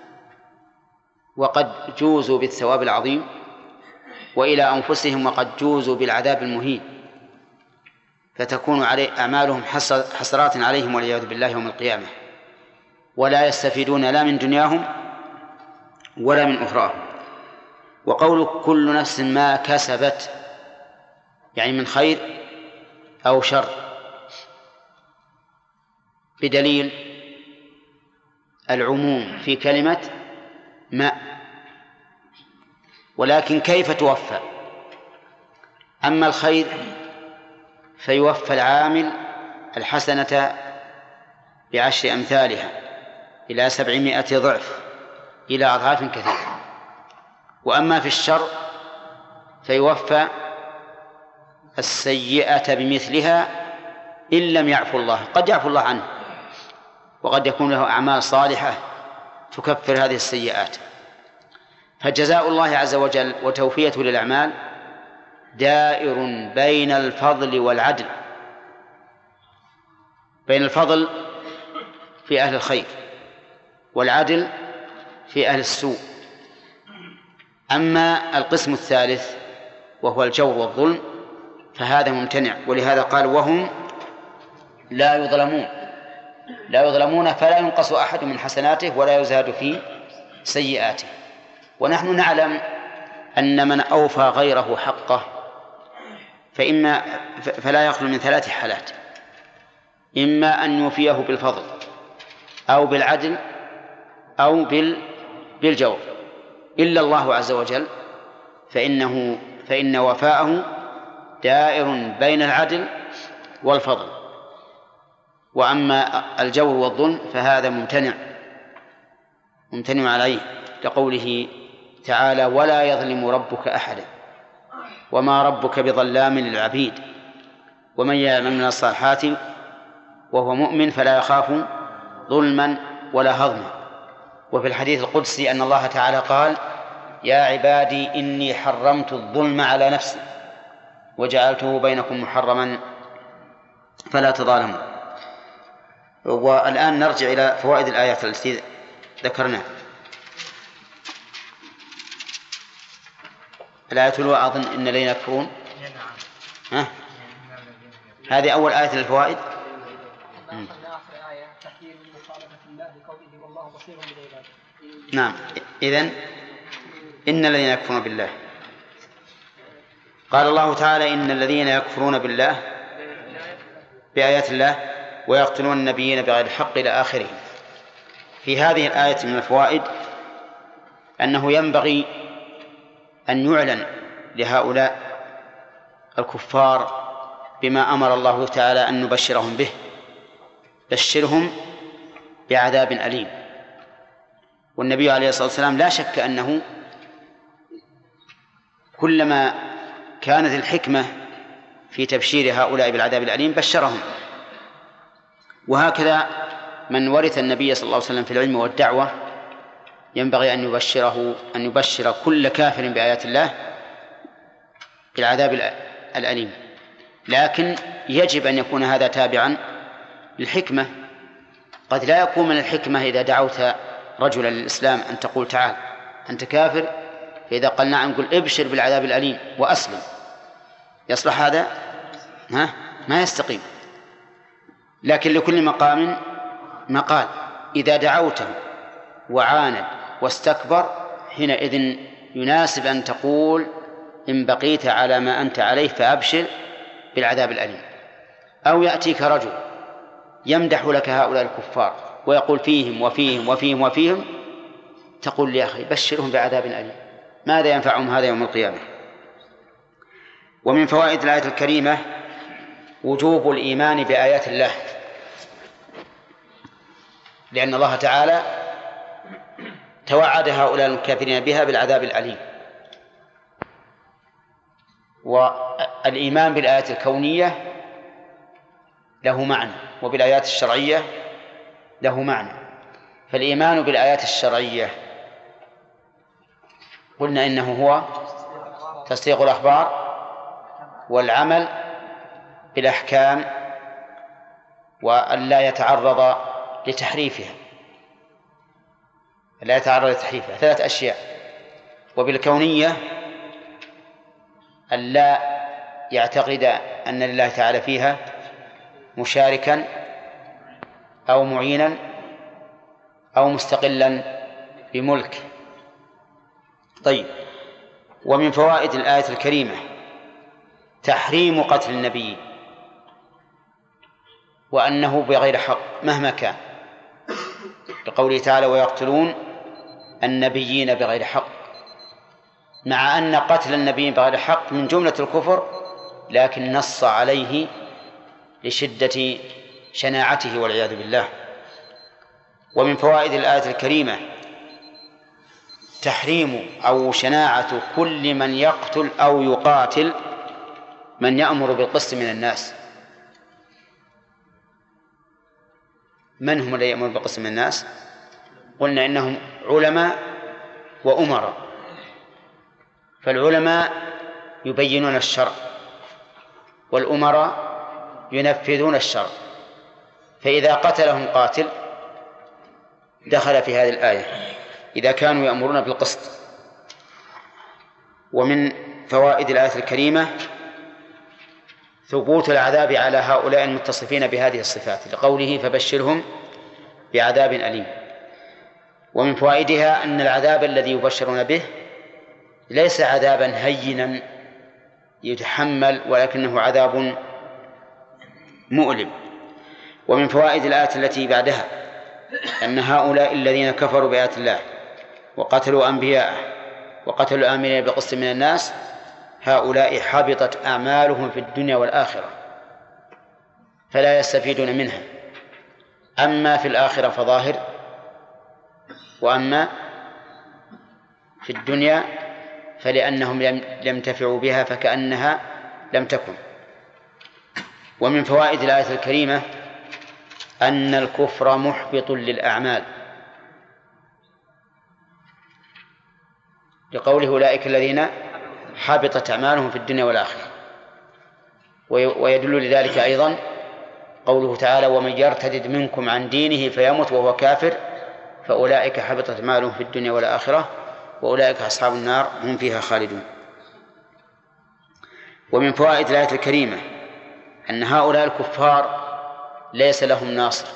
وقد جوزوا بالثواب العظيم وإلى أنفسهم وقد جوزوا بالعذاب المهين، فتكون أعمالهم حسرات عليهم والعياذ بالله يوم القيامة، ولا يستفيدون لا من دنياهم ولا من أخراهم. وقول كل نفس ما كسبت يعني من خير أو شر، بدليل العموم في كلمة ما. ولكن كيف توفى؟ أما الخير فيوفى العامل الحسنة ب10 أمثالها إلى 700 ضعف إلى أضعاف كثيرة. وأما في الشر فيوفى السيئة بمثلها إن لم يعفو الله. قد يعفو الله عنه وقد يكون له أعمال صالحة تكفر هذه السيئات. فجزاء الله عز وجل وتوفيته للأعمال دائر بين الفضل والعدل، بين الفضل في أهل الخير والعدل في أهل السوء. أما القسم الثالث وهو الجور والظلم فهذا ممتنع، ولهذا قال وهم لا يظلمون فلا ينقص أحد من حسناته ولا يزاد في سيئاته. ونحن نعلم أن من أوفى غيره حقه فلا يخلو من 3 حالات: إما أن يوفيه بالفضل أو بالعدل أو بالجور، إلا الله عز وجل فإن وفاءه دائر بين العدل والفضل. وأما الجور والظلم فهذا ممتنع عليه، لقوله تعالى ولا يظلم ربك أحدا وما ربك بظلام للعبيد ومن يعمل من الصالحات وهو مؤمن فلا يخاف ظلما ولا هضما. وفي الحديث القدسي أن الله تعالى قال: يا عبادي إني حرمت الظلم على نفسي وجعلته بينكم محرما فلا تظالموا. والآن نرجع إلى فوائد الآيات التي ذكرناها. الآية الأولى أظن إن الذين يكفرون، هذه أول آية للفوائد. نعم، إذن إن الذين يكفرون بالله، قال الله تعالى: إن الذين يكفرون بالله بآيات الله ويقتلون النبيين بغير الحق إلى آخره. في هذه الآية من الفوائد أنه ينبغي أن يعلن لهؤلاء الكفار بما أمر الله تعالى أن نبشرهم به: بشرهم بعذاب أليم. والنبي عليه الصلاة والسلام لا شك أنه كلما كانت الحكمة في تبشير هؤلاء بالعذاب الأليم بشرهم. وهكذا من ورث النبي صلى الله عليه وسلم في العلم والدعوة ينبغي أن يبشر كل كافر بآيات الله بالعذاب الأليم. لكن يجب أن يكون هذا تابعا للحكمة. قد لا يكون من الحكمة إذا دعوت رجلا للإسلام أن تقول: تعال أنت كافر، فإذا قال نعم قل ابشر بالعذاب الأليم وأسلم. يصلح هذا؟ ما يستقيم. لكن لكل مقام مقال. إذا دعوته وعاند واستكبر حينئذ يناسب أن تقول: إن بقيت على ما أنت عليه فأبشر بالعذاب الأليم. أو يأتيك رجل يمدح لك هؤلاء الكفار ويقول فيهم وفيهم وفيهم وفيهم، تقول: يا أخي بشرهم بعذاب أليم. ماذا ينفعهم هذا يوم القيامة؟ ومن فوائد الآية الكريمة وجوب الإيمان بآيات الله، لأن الله تعالى توعد هؤلاء الكافرين بها بالعذاب الأليم. والإيمان بالآيات الكونية له معنى، وبالآيات الشرعية له معنى. فالإيمان بالآيات الشرعية قلنا إنه هو تصديق الأخبار والعمل بالأحكام وأن لا يتعرض لتحريفها، ثلاث أشياء. وبالكونية أن لا يعتقد أن لله تعالى فيها مشاركا أو معينا أو مستقلا بملك. طيب، ومن فوائد الآية الكريمة تحريم قتل النبي، وأنه بغير حق مهما كان، لقوله تعالى: ويقتلون النبيين بغير حق، مع أن قتل النبيين بغير حق من جملة الكفر، لكن نص عليه لشدة شناعته والعياذ بالله. ومن فوائد الآية الكريمة تحريم أو شناعة كل من يقتل أو يقاتل من يأمر بالقسط من الناس. من هم الذين يأمرون بالقسط من الناس؟ قلنا إنهم علماء وأمراء. فالعلماء يبينون الشرع، والأمراء ينفذون الشرع. فإذا قتلهم قاتل دخل في هذه الآية إذا كانوا يأمرون بالقسط. ومن فوائد الآية الكريمة ثبوت العذاب على هؤلاء المتصفين بهذه الصفات، لقوله: فبشرهم بعذاب أليم. ومن فوائدها أن العذاب الذي يبشرون به ليس عذابا هينا يتحمل، ولكنه عذاب مؤلم. ومن فوائد الآية التي بعدها أن هؤلاء الذين كفروا بآيات الله وقتلوا أنبياءه وقتلوا الآمنين بقسط من الناس، هؤلاء حبطت أعمالهم في الدنيا والآخرة فلا يستفيدون منها. أما في الآخرة فظاهر، وأما في الدنيا فلأنهم لم ينتفعوا بها فكأنها لم تكن. ومن فوائد الآية الكريمة أن الكفر محبط للأعمال، لقوله أولئك الذين حبطت أعمالهم في الدنيا والآخرة. ويدل لذلك أيضا قوله تعالى ومن يرتد منكم عن دينه فيمت وهو كافر فأولئك حبطت أعمالهم في الدنيا والآخرة وأولئك أصحاب النار هم فيها خالدون. ومن فوائد الآية الكريمة أن هؤلاء الكفار ليس لهم ناصر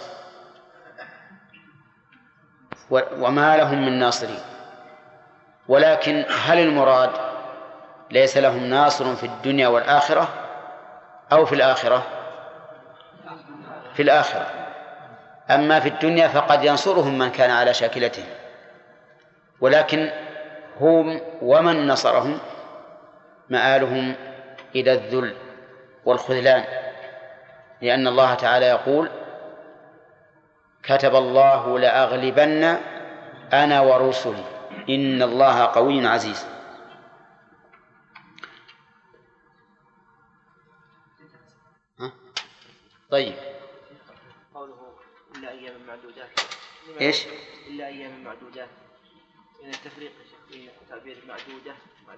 وما لهم من ناصرين، ولكن هل المراد ليس لهم ناصر في الدنيا والآخرة أو في الآخرة؟ في الآخرة. أما في الدنيا فقد ينصرهم من كان على شاكلتهم، ولكن هم ومن نصرهم مآلهم إلى الذل والخذلان، لأن الله تعالى يقول كتب الله لأغلبن أنا ورسلي إن الله قوي عزيز. طيب قوله إلا أيام معدودات إيش؟ إلا أيام معدودات يعني التفريق بين تعبير معدودة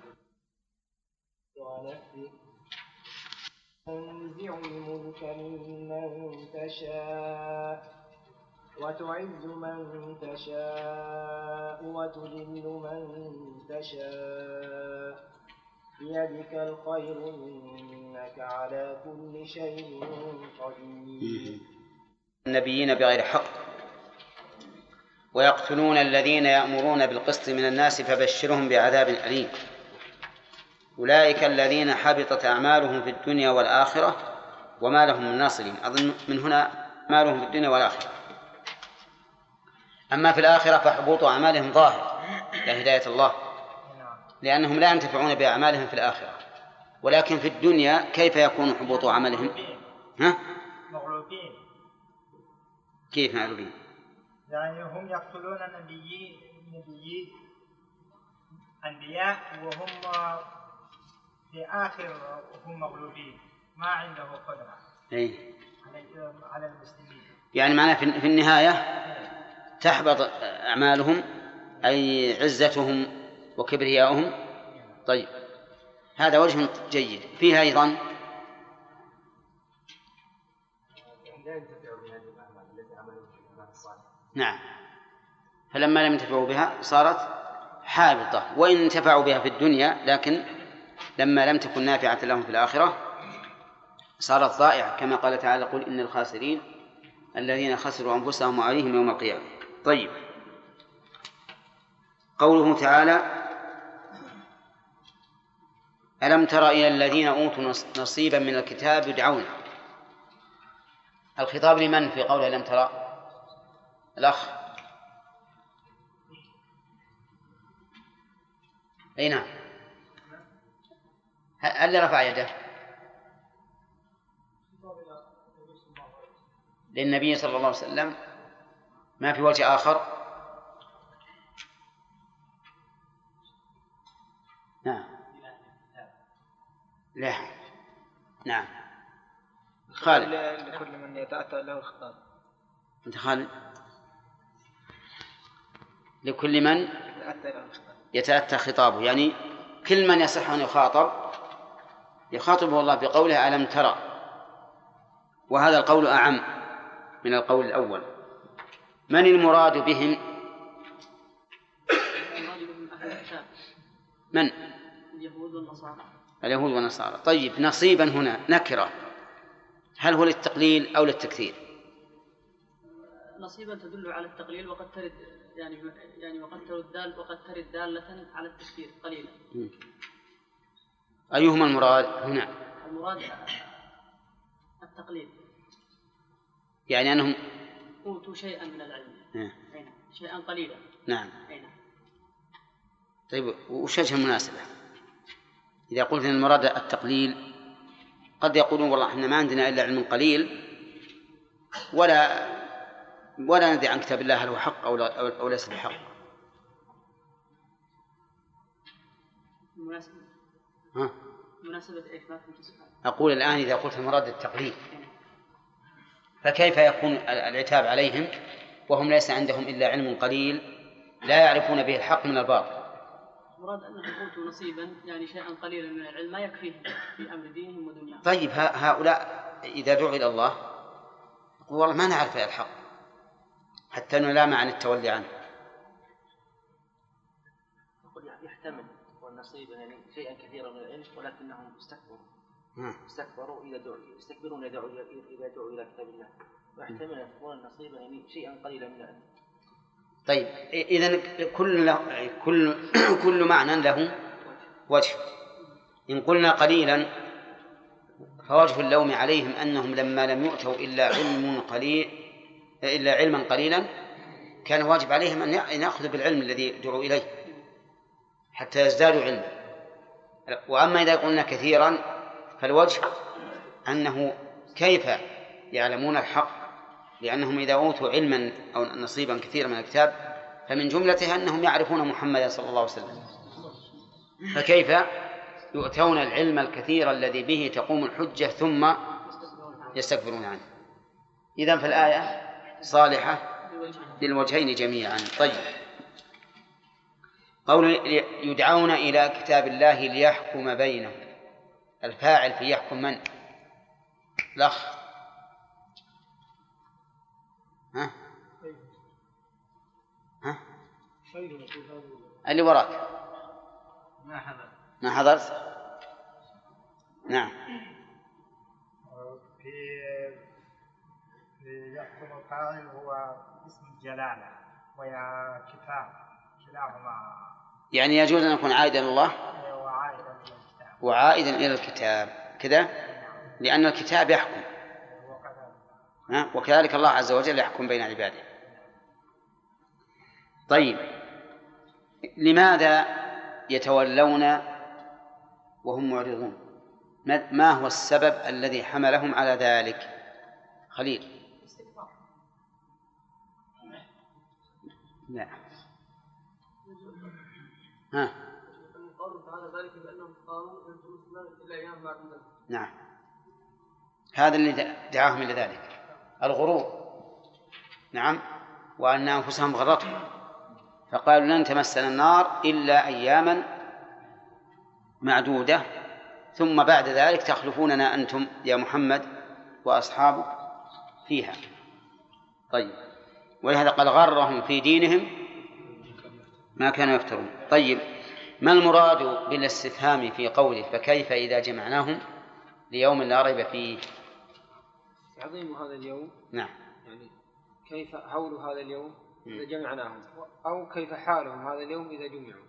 تنزع الملك ممن تشاء وتعز من تشاء وتذل من تشاء بيدك الخير إنك على كل شيء قدير. النبيين بغير حق ويقتلون الذين يأمرون بالقسط من الناس فبشرهم بعذاب أليم. أولئك الذين حبطت أعمالهم في الدنيا والآخرة وما لهم من ناصرين. أظن من هنا أعمالهم في الدنيا والآخرة. أما في الآخرة فحبوط أعمالهم ظاهر لا هداية الله، لأنهم لا ينتفعون بأعمالهم في الآخرة. ولكن في الدنيا كيف يكون حبوط عملهم؟ مغلوبين. كيف مغلوبين؟ يعني هم يقتلون أنبياء وهم في آخر هم مغلوبين ما عنده قدرة على المسلمين. يعني معناه في النهاية تحبط أعمالهم أي عزتهم وكبرياؤهم. طيب هذا وجه جيد. فيها أيضا نعم، فلما لم ينتفعوا بها صارت حابطة، وإن انتفعوا بها في الدنيا لكن لما لم تكن نافعة لهم في الآخرة صارت ضائعة، كما قال تعالى قل إن الخاسرين الذين خسروا أنفسهم وأهليهم يوم القيامة. طيب قوله تعالى ألم تر إلى الذين أوتوا نصيبا من الكتاب يدعون، الخطاب لمن في قوله ألم ترى؟ الأخ أي نعم، اللي رفع يده للنبي صلى الله عليه وسلم، ما في وجه آخر. نعم لا نعم خالد لكل من يتأتى له الخطاب. أنت خالد لكل من يتأتى خطابه، يعني كل من يصح أن يخاطبه الله بقوله ألم ترى، وهذا القول أعم من القول الأول. من المراد بهم؟ من؟ اليهود والنصارى. طيب نصيبا هنا نكرة، هل هو للتقليل أو للتكثير؟ نصيبا تدل على التقليل وقد ترد وقد ترد دالة على التكثير قليلا. أيهما المراد هنا؟ المراد التقليل، يعني أنهم أوتوا شيئا من العلم شيئا قليلا. نعم. طيب وش وجه المناسبة؟ إذا قلت إن المراد التقليل قد يقولون والله إحنا ما عندنا إلا علم قليل ولا ندري عن كتاب الله هل هو حق أو ليس بحق. مناسبة إيش؟ أقول الآن إذا قلت المراد التقليل فكيف يكون العتاب عليهم وهم ليس عندهم إلا علم قليل لا يعرفون به الحق من الباطل؟ مراد أنهم أوتوا نصيبا يعني شيئا قليلا من العلم ما يكفيهم في أمر دينهم ودنياهم. طيب هؤلاء إذا دعوا إلى الله يقول والله ما نعرف الحق حتى نلام عن التولي عنه. يقول يحتمل والنصيب يعني شيئا كثيرا من العلم ولكنهم استكبروا يستكبرون إذا دعوا إلى كتاب الله، ويحتمل أن يكون النصيب يعني شيئا قليلا من العلم. طيب إذن كل معنى له وجه. إن قلنا قليلا فوجه اللوم عليهم أنهم لما لم يؤتوا إلا علما قليلا كان واجب عليهم أن يأخذوا بالعلم الذي دعوا إليه حتى يزدادوا علما. وأما إذا قلنا كثيرا فالوجه أنه كيف يعلمون الحق لأنهم إذا أوتوا علما أو نصيبا كثيرا من الكتاب فمن جملتها أنهم يعرفون محمدا صلى الله عليه وسلم، فكيف يؤتون العلم الكثير الذي به تقوم الحجة ثم يستكبرون عنه؟ إذن فالآية صالحة للوجهين جميعا. طيب، قول يدعون إلى كتاب الله ليحكم بينهم، الفاعل في يحكم من؟ الأخ ها؟ اللي وراك ما حضرت؟ نعم. في يحكم الفاعل هو اسم الجلالة ويا كتاب كلاهما، يعني يجوز أن يكون عائدا إلى الله وعائدا إلى الكتاب كذا، لأن الكتاب يحكم وكذلك الله عز وجل يحكم بين عباده. طيب، لماذا يتولون وهم معرضون؟ ما هو السبب الذي حملهم على ذلك؟ خليل. لا نعم، هذا اللي دعاهم إلى ذلك، الغرور. نعم، وأن أنفسهم غرتهم فقالوا لن تمسنا النار إلا أياما معدودة ثم بعد ذلك تخلفوننا أنتم يا محمد وأصحابك فيها. طيب، ولهذا قال غرهم في دينهم ما كانوا يفترون. طيب، ما المراد بالاستفهام في قوله فكيف إذا جمعناهم ليوم لا ريب فيه؟ عظيم هذا اليوم. نعم، يعني كيف حول هذا اليوم إذا جمعناهم، أو كيف حالهم هذا اليوم إذا جمعوا،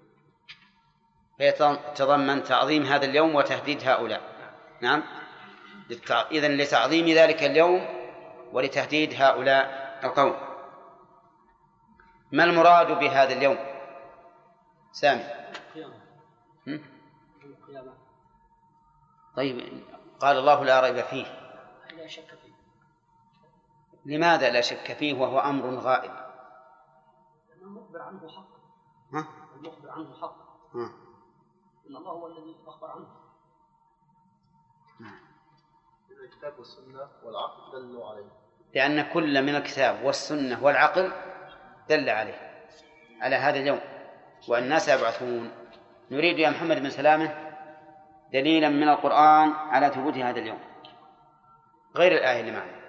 فيتضمن تعظيم هذا اليوم وتهديد هؤلاء. نعم، إذن لتعظيم ذلك اليوم ولتهديد هؤلاء القوم. ما المراد بهذا اليوم؟ سامي. طيب، قال الله لا ريب فيه، لا شك فيه. لماذا لا شك فيه وهو أمر غائب؟ لأنه المخبر عنه حق. المخبر عنه حق. إن الله هو الذي أخبر عنه. الكتاب والسنة والعقل دلوا عليه، لأن كل من الكتاب والسنة والعقل دل عليه على هذا اليوم والناس يبعثون. نريد يا محمد بن سلامة دليلا من القرآن على ثبوت هذا اليوم غير الآية اللي معنا.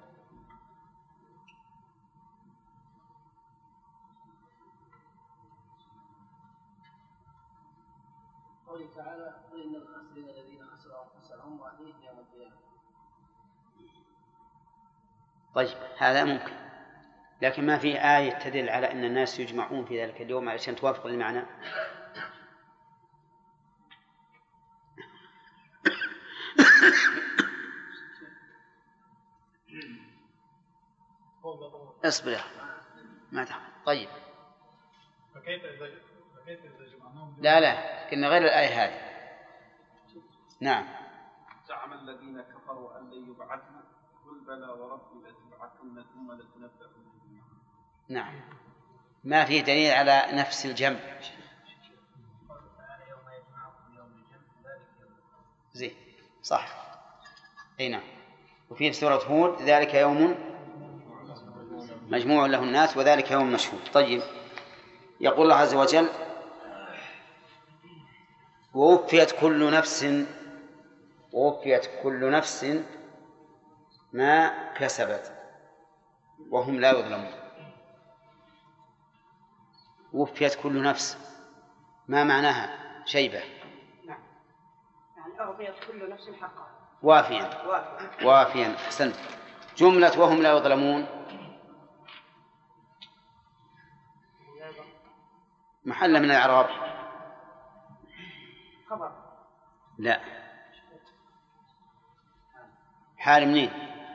قوله تعالى قل إن الخاسرين الذين خسروا أنفسهم وأهليهم يوم القيامة. طيب، هذا ممكن، لكن ما في آية تدل على أن الناس يجمعون في ذلك اليوم علشان توافق المعنى. اصبر ما تعمل. طيب، فكيف إذا جمعناهم؟ لا كنا غير الآية هذه. نعم. زعم الذين كفروا أن لن يبعثوا قل بلى وربي لتبعثن ثم لتنبؤن. نعم، ما فيه دليل على نفس الجمع. زين، صح. أي نعم. وفي سورة هود ذلك يوم مجموع له الناس وذلك يوم مشهود. طيب، يقول الله عز وجل ووفيت كل نفس ما كسبت وهم لا يظلمون. وفيت كل نفس ما معناها شيبة؟ نعم، يعني أعطيت كل نفس حقها. وافيا أحسنت. جملة وهم لا يظلمون محل من الإعراب؟ خبر. لا، حال منين؟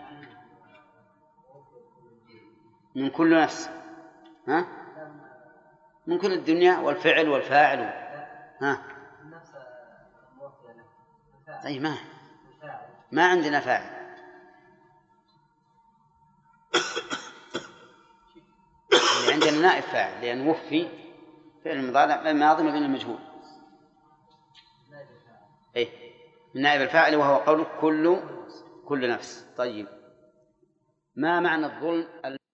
من كل نفس، ها؟ من كل الدنيا والفعل والفاعل ها؟ أي ما عندنا فاعل. اللي عندنا نائب فاعل، لأن وفي فعل المضارع ماضي مبني المجهول. أي من نائب الفاعل وهو قول كل نفس. طيب، ما معنى الظلم